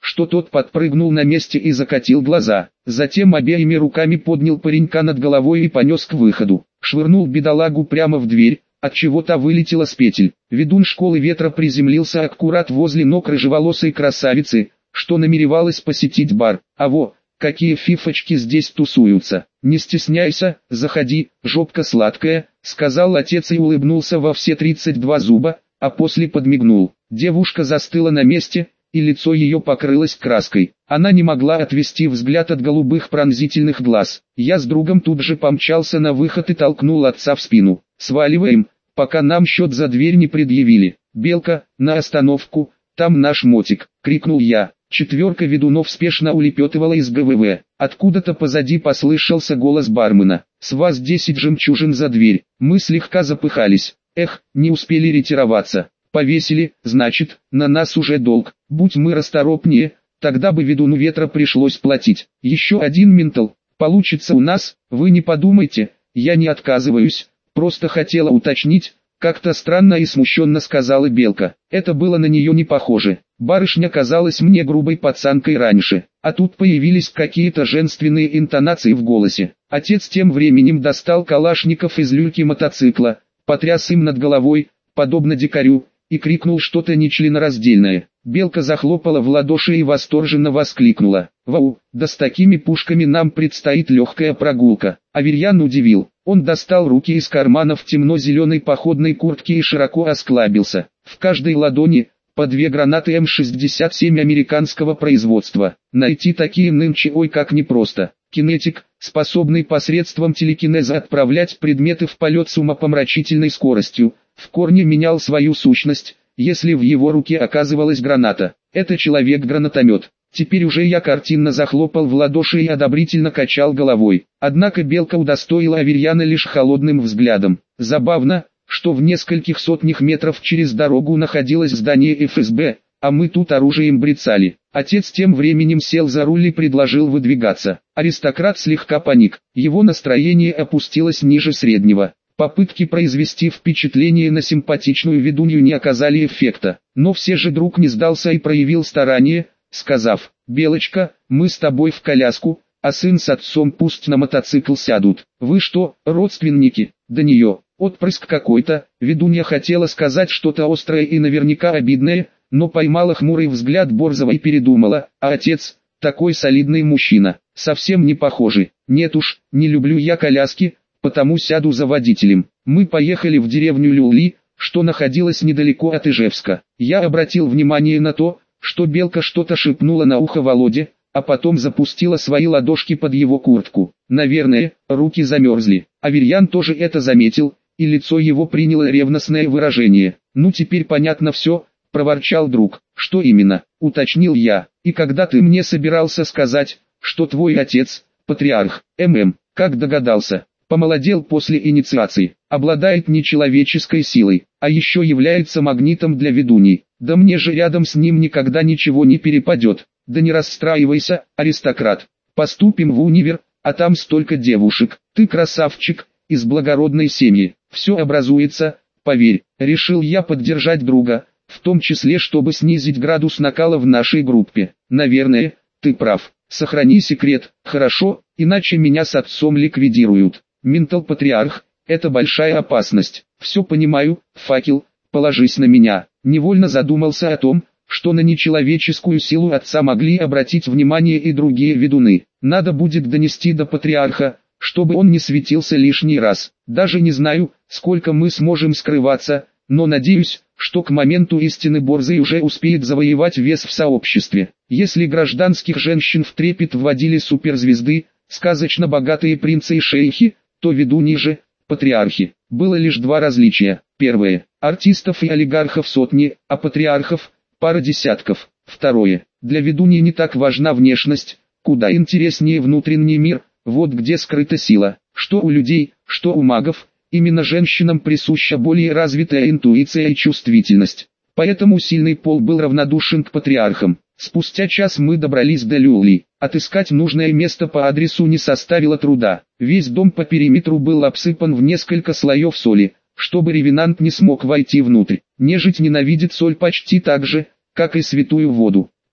что тот подпрыгнул на месте и закатил глаза. Затем обеими руками поднял паренька над головой и понес к выходу. Швырнул бедолагу прямо в дверь, отчего та вылетела с петель. Ведун школы ветра приземлился аккурат возле ног рыжеволосой красавицы, что намеревалась посетить бар. А во, какие фифочки здесь тусуются. Не стесняйся, заходи, жопка сладкая, сказал отец и улыбнулся во все 32 зуба, а после подмигнул. Девушка застыла на месте, и лицо ее покрылось краской. Она не могла отвести взгляд от голубых пронзительных глаз. Я с другом тут же помчался на выход и толкнул отца в спину. «Сваливаем, пока нам счет за дверь не предъявили. Белка, на остановку, там наш мотик», — крикнул я. Четверка ведунов спешно улепетывала из ГВВ. Откуда-то позади послышался голос бармена. «С вас 10 жемчужин за дверь». Мы слегка запыхались. Эх, не успели ретироваться. Повесили, значит, на нас уже долг. Будь мы расторопнее, тогда бы ведуну ветра пришлось платить. Еще один ментал получится у нас, вы не подумайте, я не отказываюсь, просто хотела уточнить, как-то странно и смущенно сказала Белка. Это было на нее не похоже. Барышня казалась мне грубой пацанкой раньше, а тут появились какие-то женственные интонации в голосе. Отец тем временем достал калашников из люльки мотоцикла, потряс им над головой, подобно дикарю, и крикнул что-то нечленораздельное. Белка захлопала в ладоши и восторженно воскликнула: «Вау, да с такими пушками нам предстоит легкая прогулка». Аверьян удивил. Он достал руки из карманов темно-зеленой походной куртки и широко осклабился. В каждой ладони по 2 гранаты М-67 американского производства. Найти такие нынче ой как непросто. Кинетик, способный посредством телекинеза отправлять предметы в полет с умопомрачительной скоростью, в корне менял свою сущность, если в его руке оказывалась граната. Это человек-гранатомет. Теперь уже я картинно захлопал в ладоши и одобрительно качал головой. Однако Белка удостоила Аверьяна лишь холодным взглядом. Забавно, что в нескольких сотнях метров через дорогу находилось здание ФСБ, а мы тут оружием брецали. Отец тем временем сел за руль и предложил выдвигаться. Аристократ слегка паник, его настроение опустилось ниже среднего. Попытки произвести впечатление на симпатичную ведунью не оказали эффекта, но все же друг не сдался и проявил старание, сказав: «Белочка, мы с тобой в коляску, а сын с отцом пусть на мотоцикл сядут. Вы что, родственники?» «Да нее, отпрыск какой-то». Ведунья хотела сказать что-то острое и наверняка обидное, но поймала хмурый взгляд Борзова и передумала. А отец, такой солидный мужчина, совсем не похожий. «Нет уж, не люблю я коляски, потому сяду за водителем». Мы поехали в деревню Люли, что находилась недалеко от Ижевска. Я обратил внимание на то, что Белка что-то шепнула на ухо Володе, а потом запустила свои ладошки под его куртку. Наверное, руки замерзли. Аверьян тоже это заметил, и лицо его приняло ревностное выражение. «Ну теперь понятно все», — проворчал друг. «Что именно?» — уточнил я. «И когда ты мне собирался сказать, что твой отец, патриарх, как догадался?» Помолодел после инициации, обладает нечеловеческой силой, а еще является магнитом для ведуней. Да мне же рядом с ним никогда ничего не перепадет. Да не расстраивайся, аристократ. Поступим в универ, а там столько девушек. Ты красавчик, из благородной семьи. Все образуется, поверь. Решил я поддержать друга, в том числе чтобы снизить градус накала в нашей группе. Наверное, ты прав. Сохрани секрет, хорошо, иначе меня с отцом ликвидируют. Ментал-патриарх – это большая опасность. Все понимаю, факел, положись на меня. Невольно задумался о том, что на нечеловеческую силу отца могли обратить внимание и другие ведуны. Надо будет донести до патриарха, чтобы он не светился лишний раз. Даже не знаю, сколько мы сможем скрываться, но надеюсь, что к моменту истины Борзый уже успеет завоевать вес в сообществе. Если гражданских женщин в трепет вводили суперзвезды, сказочно богатые принцы и шейхи, то ведуньи же, патриархи. Было лишь 2 различия. Первое. Артистов и олигархов сотни, а патриархов – пара десятков. Второе. Для ведуньи не так важна внешность, куда интереснее внутренний мир, вот где скрыта сила. Что у людей, что у магов, именно женщинам присуща более развитая интуиция и чувствительность. Поэтому сильный пол был равнодушен к патриархам. Спустя час мы добрались до Люли. Отыскать нужное место по адресу не составило труда. Весь дом по периметру был обсыпан в несколько слоев соли, чтобы ревенант не смог войти внутрь. Нежить ненавидит соль почти так же, как и святую воду.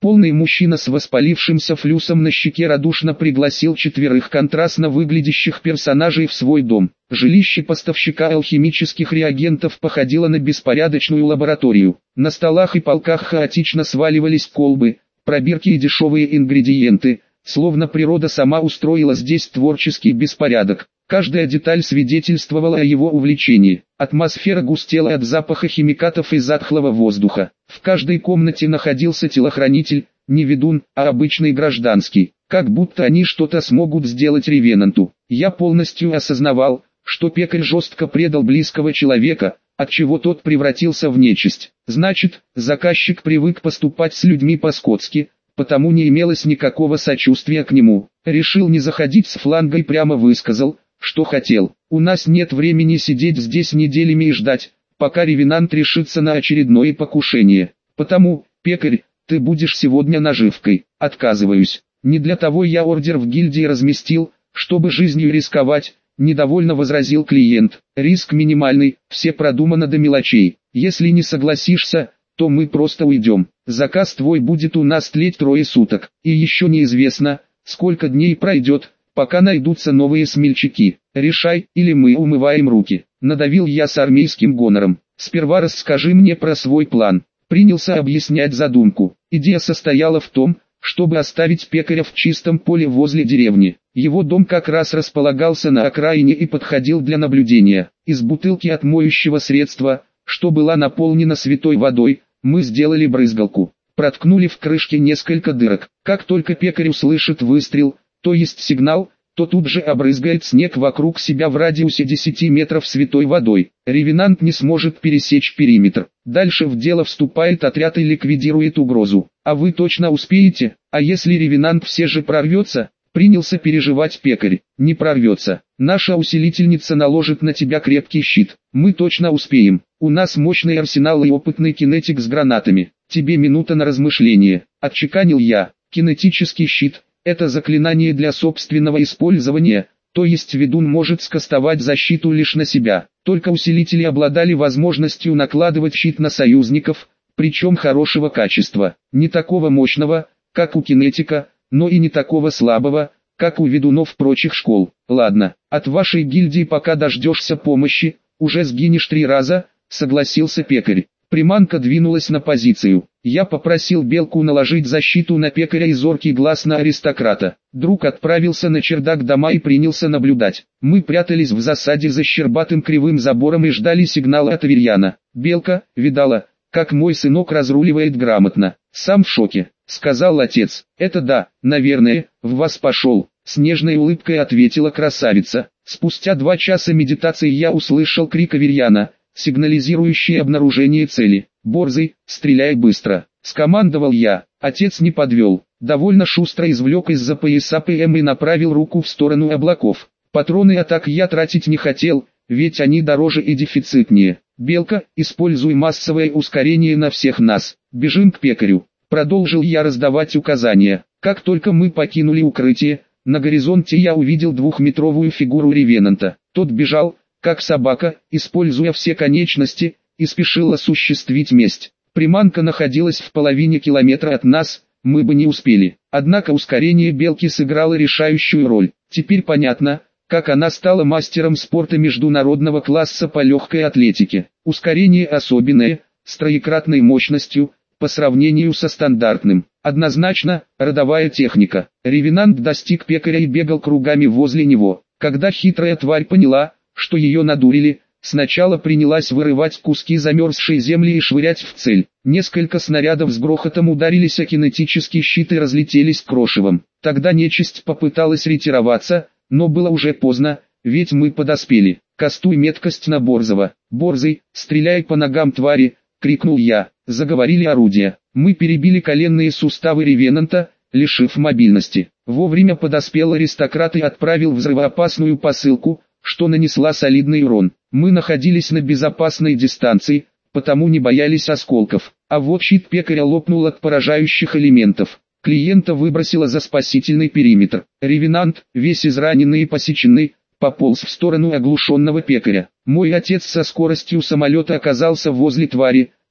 Полный мужчина с воспалившимся флюсом на щеке радушно пригласил 4 контрастно выглядящих персонажей в свой дом. Жилище поставщика алхимических реагентов походило на беспорядочную лабораторию. На столах и полках хаотично сваливались колбы, пробирки и дешевые ингредиенты, словно природа сама устроила здесь творческий беспорядок. Каждая деталь свидетельствовала о его увлечении. Атмосфера густела от запаха химикатов и затхлого воздуха. В каждой комнате находился телохранитель, не ведун, а обычный гражданский. Как будто они что-то смогут сделать Ревенанту. Я полностью осознавал, что пекарь жестко предал близкого человека, отчего тот превратился в нечисть. Значит, заказчик привык поступать с людьми по-скотски, потому не имелось никакого сочувствия к нему. Решил не заходить с фланга и прямо высказал, что хотел. У нас нет времени сидеть здесь неделями и ждать, пока Ревенант решится на очередное покушение. Потому, пекарь, ты будешь сегодня наживкой. Отказываюсь. Не для того я ордер в гильдии разместил, чтобы жизнью рисковать, недовольно возразил клиент. Риск минимальный, все продумано до мелочей. Если не согласишься, то мы просто уйдем. Заказ твой будет у нас тлеть 3 суток. И еще неизвестно, сколько дней пройдет, пока найдутся новые смельчаки. Решай, или мы умываем руки. Надавил я с армейским гонором. Сперва расскажи мне про свой план. Принялся объяснять задумку. Идея состояла в том, чтобы оставить пекаря в чистом поле возле деревни. Его дом как раз располагался на окраине и подходил для наблюдения. Из бутылки от моющего средства, что была наполнена святой водой, мы сделали брызгалку. Проткнули в крышке несколько дырок. Как только пекарь услышит выстрел, то есть сигнал, то тут же обрызгает снег вокруг себя в радиусе 10 метров святой водой. Ревенант не сможет пересечь периметр. Дальше в дело вступает отряд и ликвидирует угрозу. А вы точно успеете? А если Ревенант все же прорвется? Принялся переживать пекарь. Не прорвется. Наша усилительница наложит на тебя крепкий щит. Мы точно успеем. У нас мощный арсенал и опытный кинетик с гранатами. Тебе минута на размышление. Отчеканил я. Кинетический щит. Это заклинание для собственного использования, то есть ведун может скастовать защиту лишь на себя. Только усилители обладали возможностью накладывать щит на союзников, причем хорошего качества. Не такого мощного, как у кинетика, но и не такого слабого, как у ведунов прочих школ. Ладно, от вашей гильдии пока дождешься помощи, уже сгинешь 3 раза, согласился пекарь. Приманка двинулась на позицию. Я попросил Белку наложить защиту на пекаря и зоркий глаз на аристократа. Друг отправился на чердак дома и принялся наблюдать. Мы прятались в засаде за щербатым кривым забором и ждали сигнала от Аверьяна. Белка, видала, как мой сынок разруливает грамотно. Сам в шоке, сказал отец. Это да, наверное, в вас пошел. С нежной улыбкой ответила красавица. Спустя 2 часа медитации я услышал крик Аверьяна, сигнализирующий обнаружение цели. «Борзый, стреляй быстро!» — скомандовал я. Отец не подвел. Довольно шустро извлек из-за пояса ПМ и направил руку в сторону облаков. Патроны атак я тратить не хотел, ведь они дороже и дефицитнее. «Белка, используй массовое ускорение на всех нас. Бежим к пекарю!» Продолжил я раздавать указания. Как только мы покинули укрытие, на горизонте я увидел 2-метровую фигуру Ревенанта. Тот бежал, как собака, используя все конечности, и спешил осуществить месть. Приманка находилась в половине километра от нас, мы бы не успели. Однако ускорение Белки сыграло решающую роль. Теперь понятно, как она стала мастером спорта международного класса по легкой атлетике. Ускорение особенное, с троекратной мощностью, по сравнению со стандартным. Однозначно, родовая техника. Ревенант достиг пекаря и бегал кругами возле него. Когда хитрая тварь поняла, что ее надурили, сначала принялась вырывать куски замерзшей земли и швырять в цель. Несколько снарядов с грохотом ударились о кинетический щит и разлетелись крошевом. Тогда нечисть попыталась ретироваться, но было уже поздно, ведь мы подоспели. «Кастуй меткость на Борзого. Борзый, стреляй по ногам твари!» — крикнул я. Заговорили орудия. Мы перебили коленные суставы Ревенанта, лишив мобильности. Вовремя подоспел аристократ и отправил взрывоопасную посылку, что нанесла солидный урон. Мы находились на безопасной дистанции, потому не боялись осколков. А вот щит пекаря лопнул от поражающих элементов. Клиента выбросило за спасительный периметр. Ревенант, весь израненный и посеченный, пополз в сторону оглушенного пекаря. Мой отец со скоростью самолета оказался возле твари,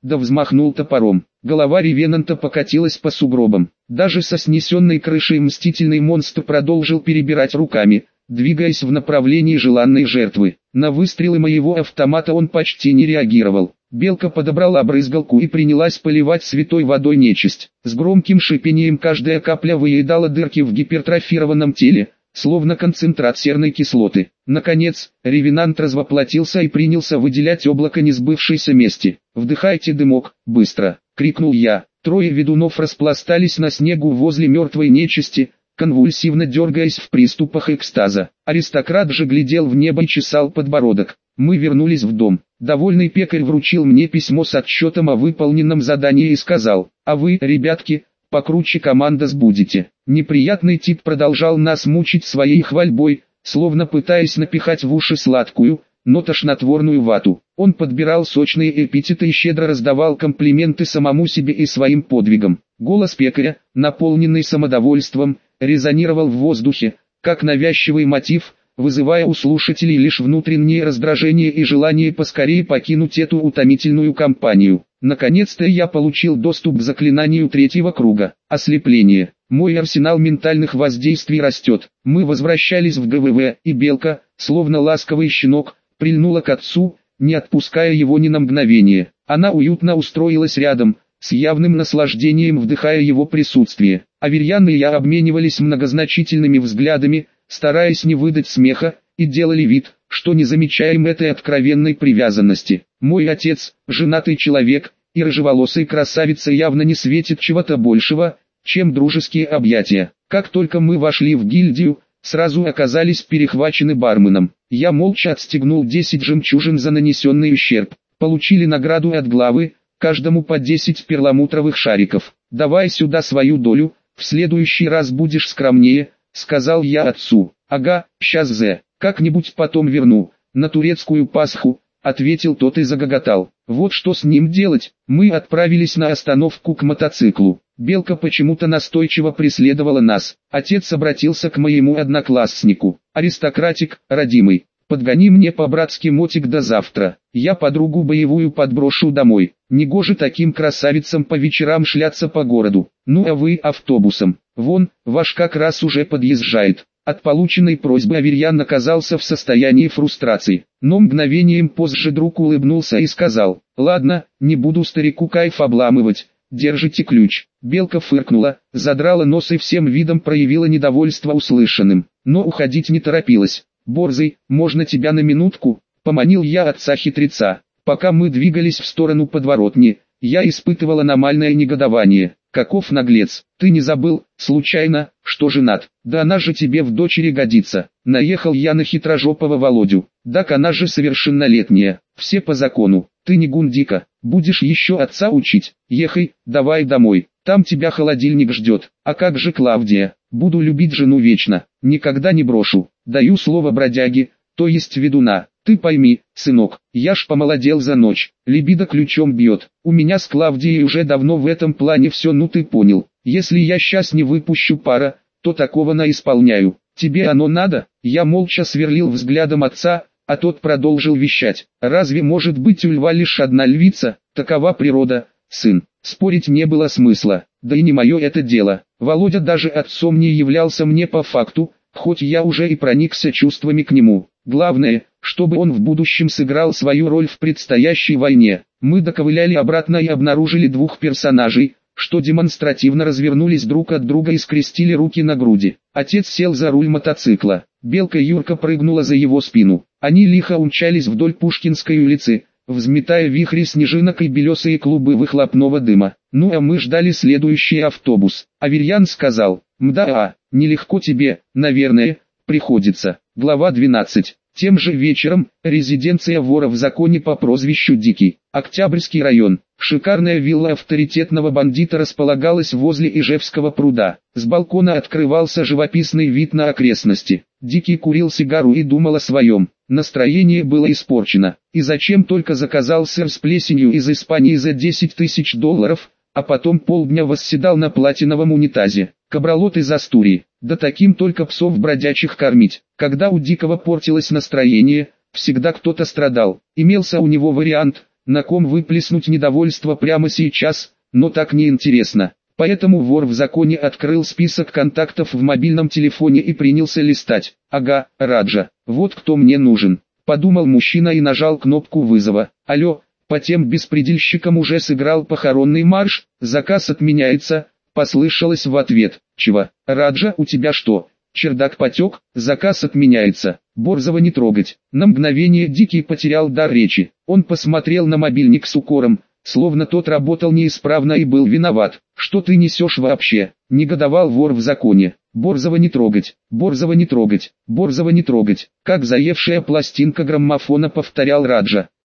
да взмахнул топором. Голова ревенанта покатилась по сугробам. Даже со снесенной крышей мстительный монстр продолжил перебирать руками, двигаясь в направлении желанной жертвы. На выстрелы моего автомата он почти не реагировал. Белка подобрала брызгалку и принялась поливать святой водой нечисть. С громким шипением каждая капля выедала дырки в гипертрофированном теле, словно концентрат серной кислоты. Наконец, ревенант развоплотился и принялся выделять облако несбывшейся мести. «Вдыхайте дымок, быстро!» — крикнул я. Трое ведунов распластались на снегу возле мертвой нечисти, конвульсивно дергаясь в приступах экстаза. Аристократ же глядел в небо и чесал подбородок. Мы вернулись в дом. Довольный пекарь вручил мне письмо с отчетом о выполненном задании и сказал: «А вы, ребятки, покруче командос будете». Неприятный тип продолжал нас мучить своей хвальбой, словно пытаясь напихать в уши сладкую, но тошнотворную вату. Он подбирал сочные эпитеты и щедро раздавал комплименты самому себе и своим подвигам. Голос пекаря, наполненный самодовольством, резонировал в воздухе, как навязчивый мотив, вызывая у слушателей лишь внутреннее раздражение и желание поскорее покинуть эту утомительную компанию. Наконец-то я получил доступ к заклинанию третьего круга. Ослепление. Мой арсенал ментальных воздействий растет. Мы возвращались в ГВВ, и Белка, словно ласковый щенок, прильнула к отцу, не отпуская его ни на мгновение. Она уютно устроилась рядом, с явным наслаждением вдыхая его присутствие. Аверьян и я обменивались многозначительными взглядами, стараясь не выдать смеха, и делали вид, что не замечаем этой откровенной привязанности. Мой отец, женатый человек, и рыжеволосой красавице явно не светит чего-то большего, чем дружеские объятия. Как только мы вошли в гильдию, сразу оказались перехвачены барменом. Я молча отстегнул 10 жемчужин за нанесенный ущерб. Получили награду от главы, каждому по 10 перламутровых шариков. «Давай сюда свою долю, в следующий раз будешь скромнее», — сказал я отцу. «Ага, щас как-нибудь потом верну, на турецкую Пасху», — ответил тот и загоготал. Вот что с ним делать. Мы отправились на остановку к мотоциклу. Белка почему-то настойчиво преследовала нас. Отец обратился к моему однокласснику. «Аристократик, родимый, подгони мне по-братски мотик до завтра. Я подругу боевую подброшу домой. Негоже таким красавицам по вечерам шляться по городу. Ну а вы автобусом. Вон, ваш как раз уже подъезжает». От полученной просьбы Аверьян оказался в состоянии фрустрации, но мгновением позже друг улыбнулся и сказал: «Ладно, не буду старику кайф обламывать, держите ключ». Белка фыркнула, задрала нос и всем видом проявила недовольство услышанным, но уходить не торопилась. «Борзый, можно тебя на минутку?» — поманил я отца-хитреца. Пока мы двигались в сторону подворотни, я испытывал аномальное негодование. Каков наглец, ты не забыл, случайно, что женат? Да она же тебе в дочери годится. Наехал я на хитрожопого Володю. Так она же совершеннолетняя, все по закону. Ты не гундика, будешь еще отца учить. Ехай, давай домой, там тебя холодильник ждет. А как же Клавдия? Буду любить жену вечно, никогда не брошу. Даю слово бродяги, то есть ведуна. Ты пойми, сынок, я ж помолодел за ночь, либидо ключом бьет. У меня с Клавдией уже давно в этом плане все, ну ты понял. Если я сейчас не выпущу пара, то такого наисполняю. Тебе оно надо?» Я молча сверлил взглядом отца, а тот продолжил вещать. «Разве может быть у льва лишь одна львица? Такова природа, сын». Спорить не было смысла, да и не мое это дело. Володя даже отцом не являлся мне по факту, хоть я уже и проникся чувствами к нему. Главное, чтобы он в будущем сыграл свою роль в предстоящей войне. Мы доковыляли обратно и обнаружили двух персонажей, что демонстративно развернулись друг от друга и скрестили руки на груди. Отец сел за руль мотоцикла. Белка Юрка прыгнула за его спину. Они лихо умчались вдоль Пушкинской улицы, взметая вихри снежинок и белесые клубы выхлопного дыма. Ну а мы ждали следующий автобус. Аверьян сказал: «Мда, нелегко тебе, наверное, приходится». Глава 12. Тем же вечером, резиденция вора в законе по прозвищу Дикий, Октябрьский район. Шикарная вилла авторитетного бандита располагалась возле Ижевского пруда. С балкона открывался живописный вид на окрестности. Дикий курил сигару и думал о своем. Настроение было испорчено. И зачем только заказал сыр с плесенью из Испании за 10 тысяч долларов, а потом полдня восседал на платиновом унитазе. Кабралот из Астурии. Да таким только псов бродячих кормить. Когда у Дикого портилось настроение, всегда кто-то страдал. Имелся у него вариант, на ком выплеснуть недовольство прямо сейчас, но так не интересно. Поэтому вор в законе открыл список контактов в мобильном телефоне и принялся листать. Ага, Раджа, вот кто мне нужен. Подумал мужчина и нажал кнопку вызова. Алло, по тем беспредельщикам уже сыграл похоронный марш, заказ отменяется, послышалось в ответ. Чего, Раджа, у тебя что, чердак потек, заказ отменяется, Борзова не трогать. На мгновение Дикий потерял дар речи. Он посмотрел на мобильник с укором, словно тот работал неисправно и был виноват. «Что ты несешь вообще?» – негодовал вор в законе. «Борзова не трогать, Борзова не трогать, Борзова не трогать», как заевшая пластинка граммофона повторял Раджа.